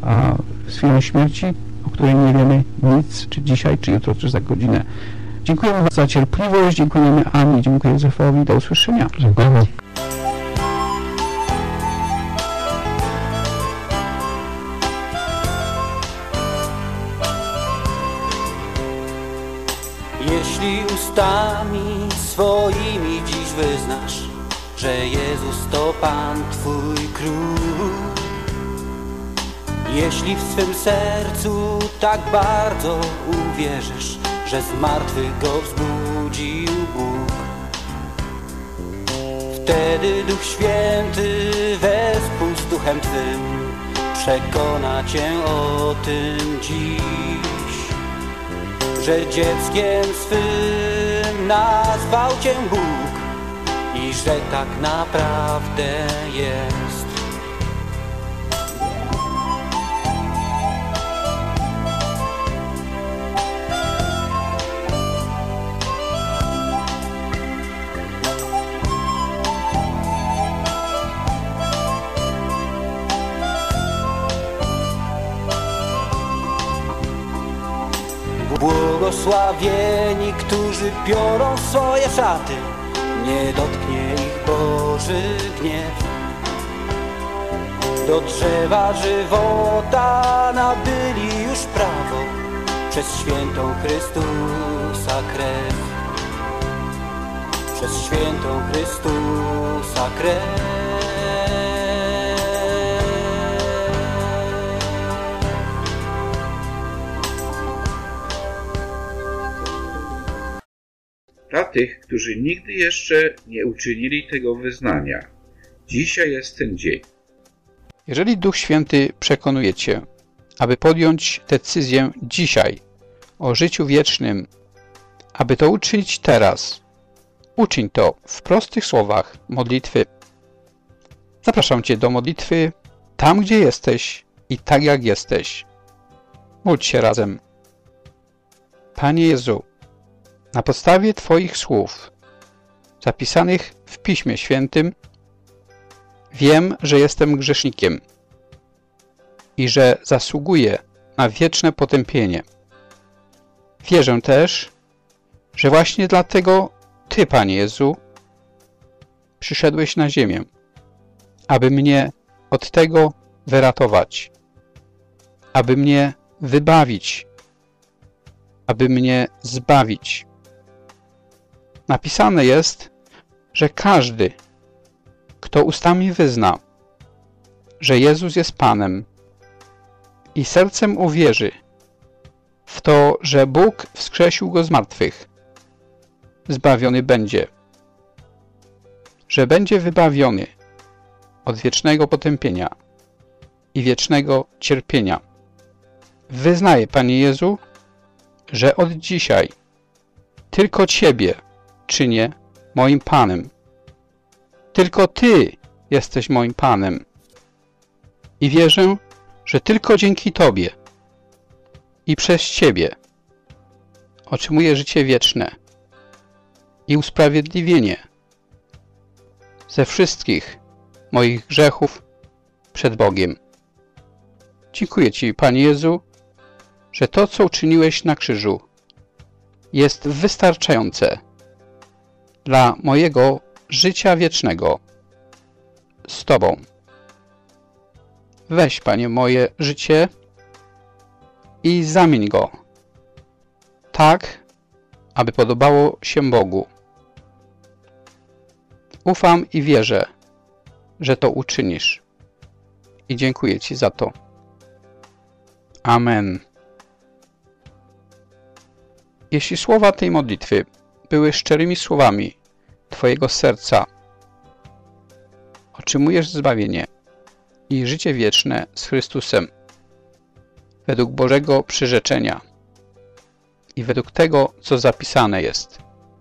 z chwilą śmierci, o której nie wiemy nic, czy dzisiaj, czy jutro, czy za godzinę. Dziękujemy za cierpliwość, dziękujemy Ani, dziękuję Józefowi, do usłyszenia. Dziękujemy. Jeśli ustami swoimi dziś wyznasz, że Jezus to Pan Twój Król, jeśli w swym sercu tak bardzo uwierzysz, że z martwych Go wzbudził Bóg, wtedy Duch Święty wespół z Duchem Twym przekona Cię o tym dziś, że dzieckiem swym nazwał Cię Bóg i że tak naprawdę jest. Błogosławieni, którzy biorą swoje szaty, nie dotknie ich Boży gniew. Do drzewa żywota nabyli już prawo przez świętą Chrystusa krew. Przez świętą Chrystusa krew. Dla tych, którzy nigdy jeszcze nie uczynili tego wyznania, dzisiaj jest ten dzień. Jeżeli Duch Święty przekonuje Cię, aby podjąć decyzję dzisiaj o życiu wiecznym, aby to uczynić teraz, uczyń to w prostych słowach modlitwy. Zapraszam Cię do modlitwy tam, gdzie jesteś i tak, jak jesteś. Módl się razem. Panie Jezu, na podstawie Twoich słów, zapisanych w Piśmie Świętym, wiem, że jestem grzesznikiem i że zasługuję na wieczne potępienie. Wierzę też, że właśnie dlatego Ty, Panie Jezu, przyszedłeś na ziemię, aby mnie od tego wyratować, aby mnie wybawić, aby mnie zbawić. Napisane jest, że każdy, kto ustami wyzna, że Jezus jest Panem i sercem uwierzy w to, że Bóg wskrzesił Go z martwych, zbawiony będzie, że będzie wybawiony od wiecznego potępienia i wiecznego cierpienia. Wyznaję, Panie Jezu, że od dzisiaj tylko Ciebie czynię moim Panem. Tylko Ty jesteś moim Panem. I wierzę, że tylko dzięki Tobie i przez Ciebie otrzymuję życie wieczne i usprawiedliwienie ze wszystkich moich grzechów przed Bogiem. Dziękuję Ci, Panie Jezu, że to, co uczyniłeś na krzyżu, jest wystarczające dla mojego życia wiecznego z Tobą. Weź, Panie, moje życie i zamień go tak, aby podobało się Bogu. Ufam i wierzę, że to uczynisz. I dziękuję Ci za to. Amen. Jeśli słowa tej modlitwy były szczerymi słowami Twojego serca, otrzymujesz zbawienie i życie wieczne z Chrystusem według Bożego przyrzeczenia i według tego, co zapisane jest.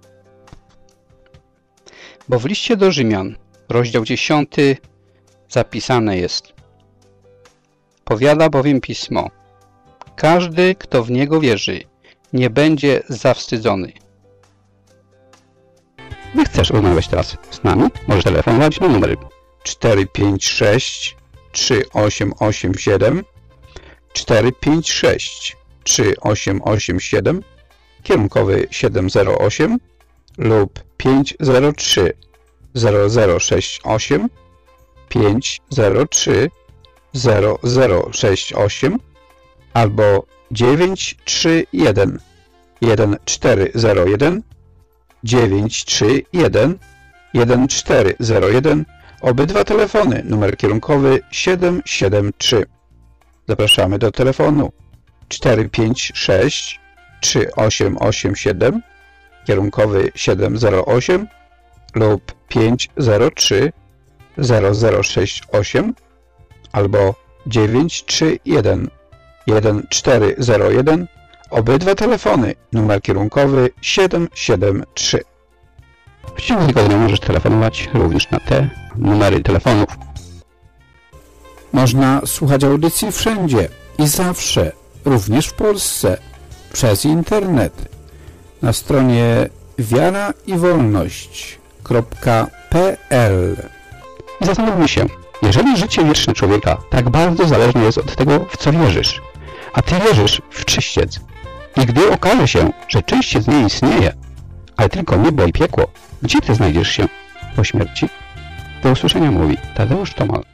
Bo w liście do Rzymian, rozdział 10, zapisane jest: powiada bowiem Pismo, każdy, kto w Niego wierzy, nie będzie zawstydzony. Gdy chcesz rozmawiać teraz z nami, możesz telefonować na numer 456 3887 456 3887, kierunkowy 708 lub 503 0068 503 0068 albo 931 1401 931 1401. Obydwa telefony, numer kierunkowy 773. Zapraszamy do telefonu 456 3887, kierunkowy 708 lub 503 0068 albo 931 1401. Obydwa telefony, numer kierunkowy 773. W ciągu tygodnia możesz telefonować również na te numery telefonów. Można słuchać audycji wszędzie i zawsze, również w Polsce, przez internet. Na stronie wiaraiwolność.pl. Zastanówmy się, jeżeli życie wieczne człowieka tak bardzo zależne jest od tego, w co wierzysz, a Ty wierzysz w czyściec, i gdy okaże się, że czyściec nie istnieje, ale tylko niebo i piekło, gdzie Ty znajdziesz się po śmierci? Do usłyszenia mówi Tadeusz Tomal.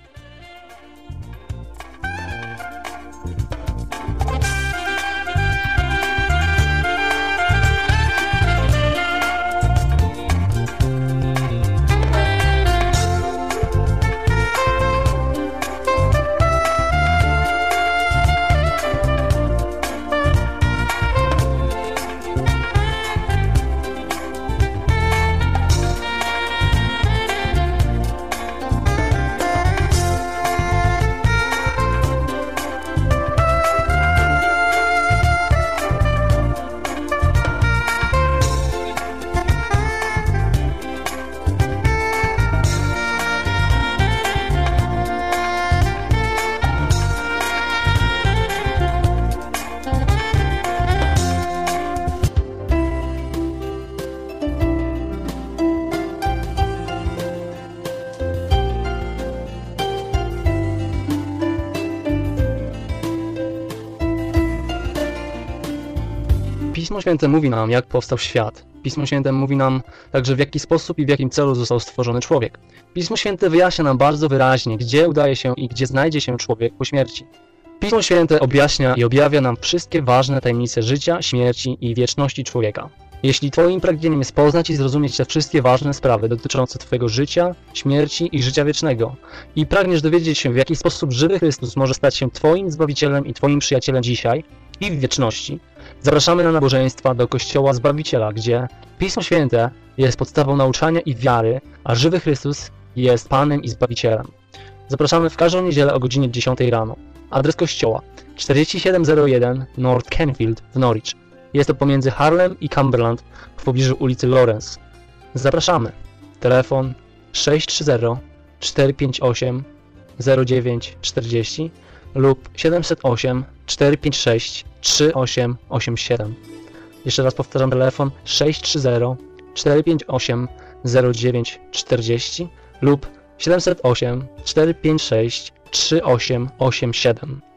Pismo Święte mówi nam, jak powstał świat. Pismo Święte mówi nam także, w jaki sposób i w jakim celu został stworzony człowiek. Pismo Święte wyjaśnia nam bardzo wyraźnie, gdzie udaje się i gdzie znajdzie się człowiek po śmierci. Pismo Święte objaśnia i objawia nam wszystkie ważne tajemnice życia, śmierci i wieczności człowieka. Jeśli Twoim pragnieniem jest poznać i zrozumieć te wszystkie ważne sprawy dotyczące Twojego życia, śmierci i życia wiecznego i pragniesz dowiedzieć się, w jaki sposób żywy Chrystus może stać się Twoim Zbawicielem i Twoim przyjacielem dzisiaj i w wieczności, zapraszamy na nabożeństwa do Kościoła Zbawiciela, gdzie Pismo Święte jest podstawą nauczania i wiary, a żywy Chrystus jest Panem i Zbawicielem. Zapraszamy w każdą niedzielę o godzinie 10 rano. Adres kościoła 4701 North Kenfield w Norwich. Jest to pomiędzy Harlem i Cumberland w pobliżu ulicy Lawrence. Zapraszamy. Telefon 630 458 0940 lub 708 456 3887. Jeszcze raz powtarzam, telefon 630 458 0940 lub 708 456 3887.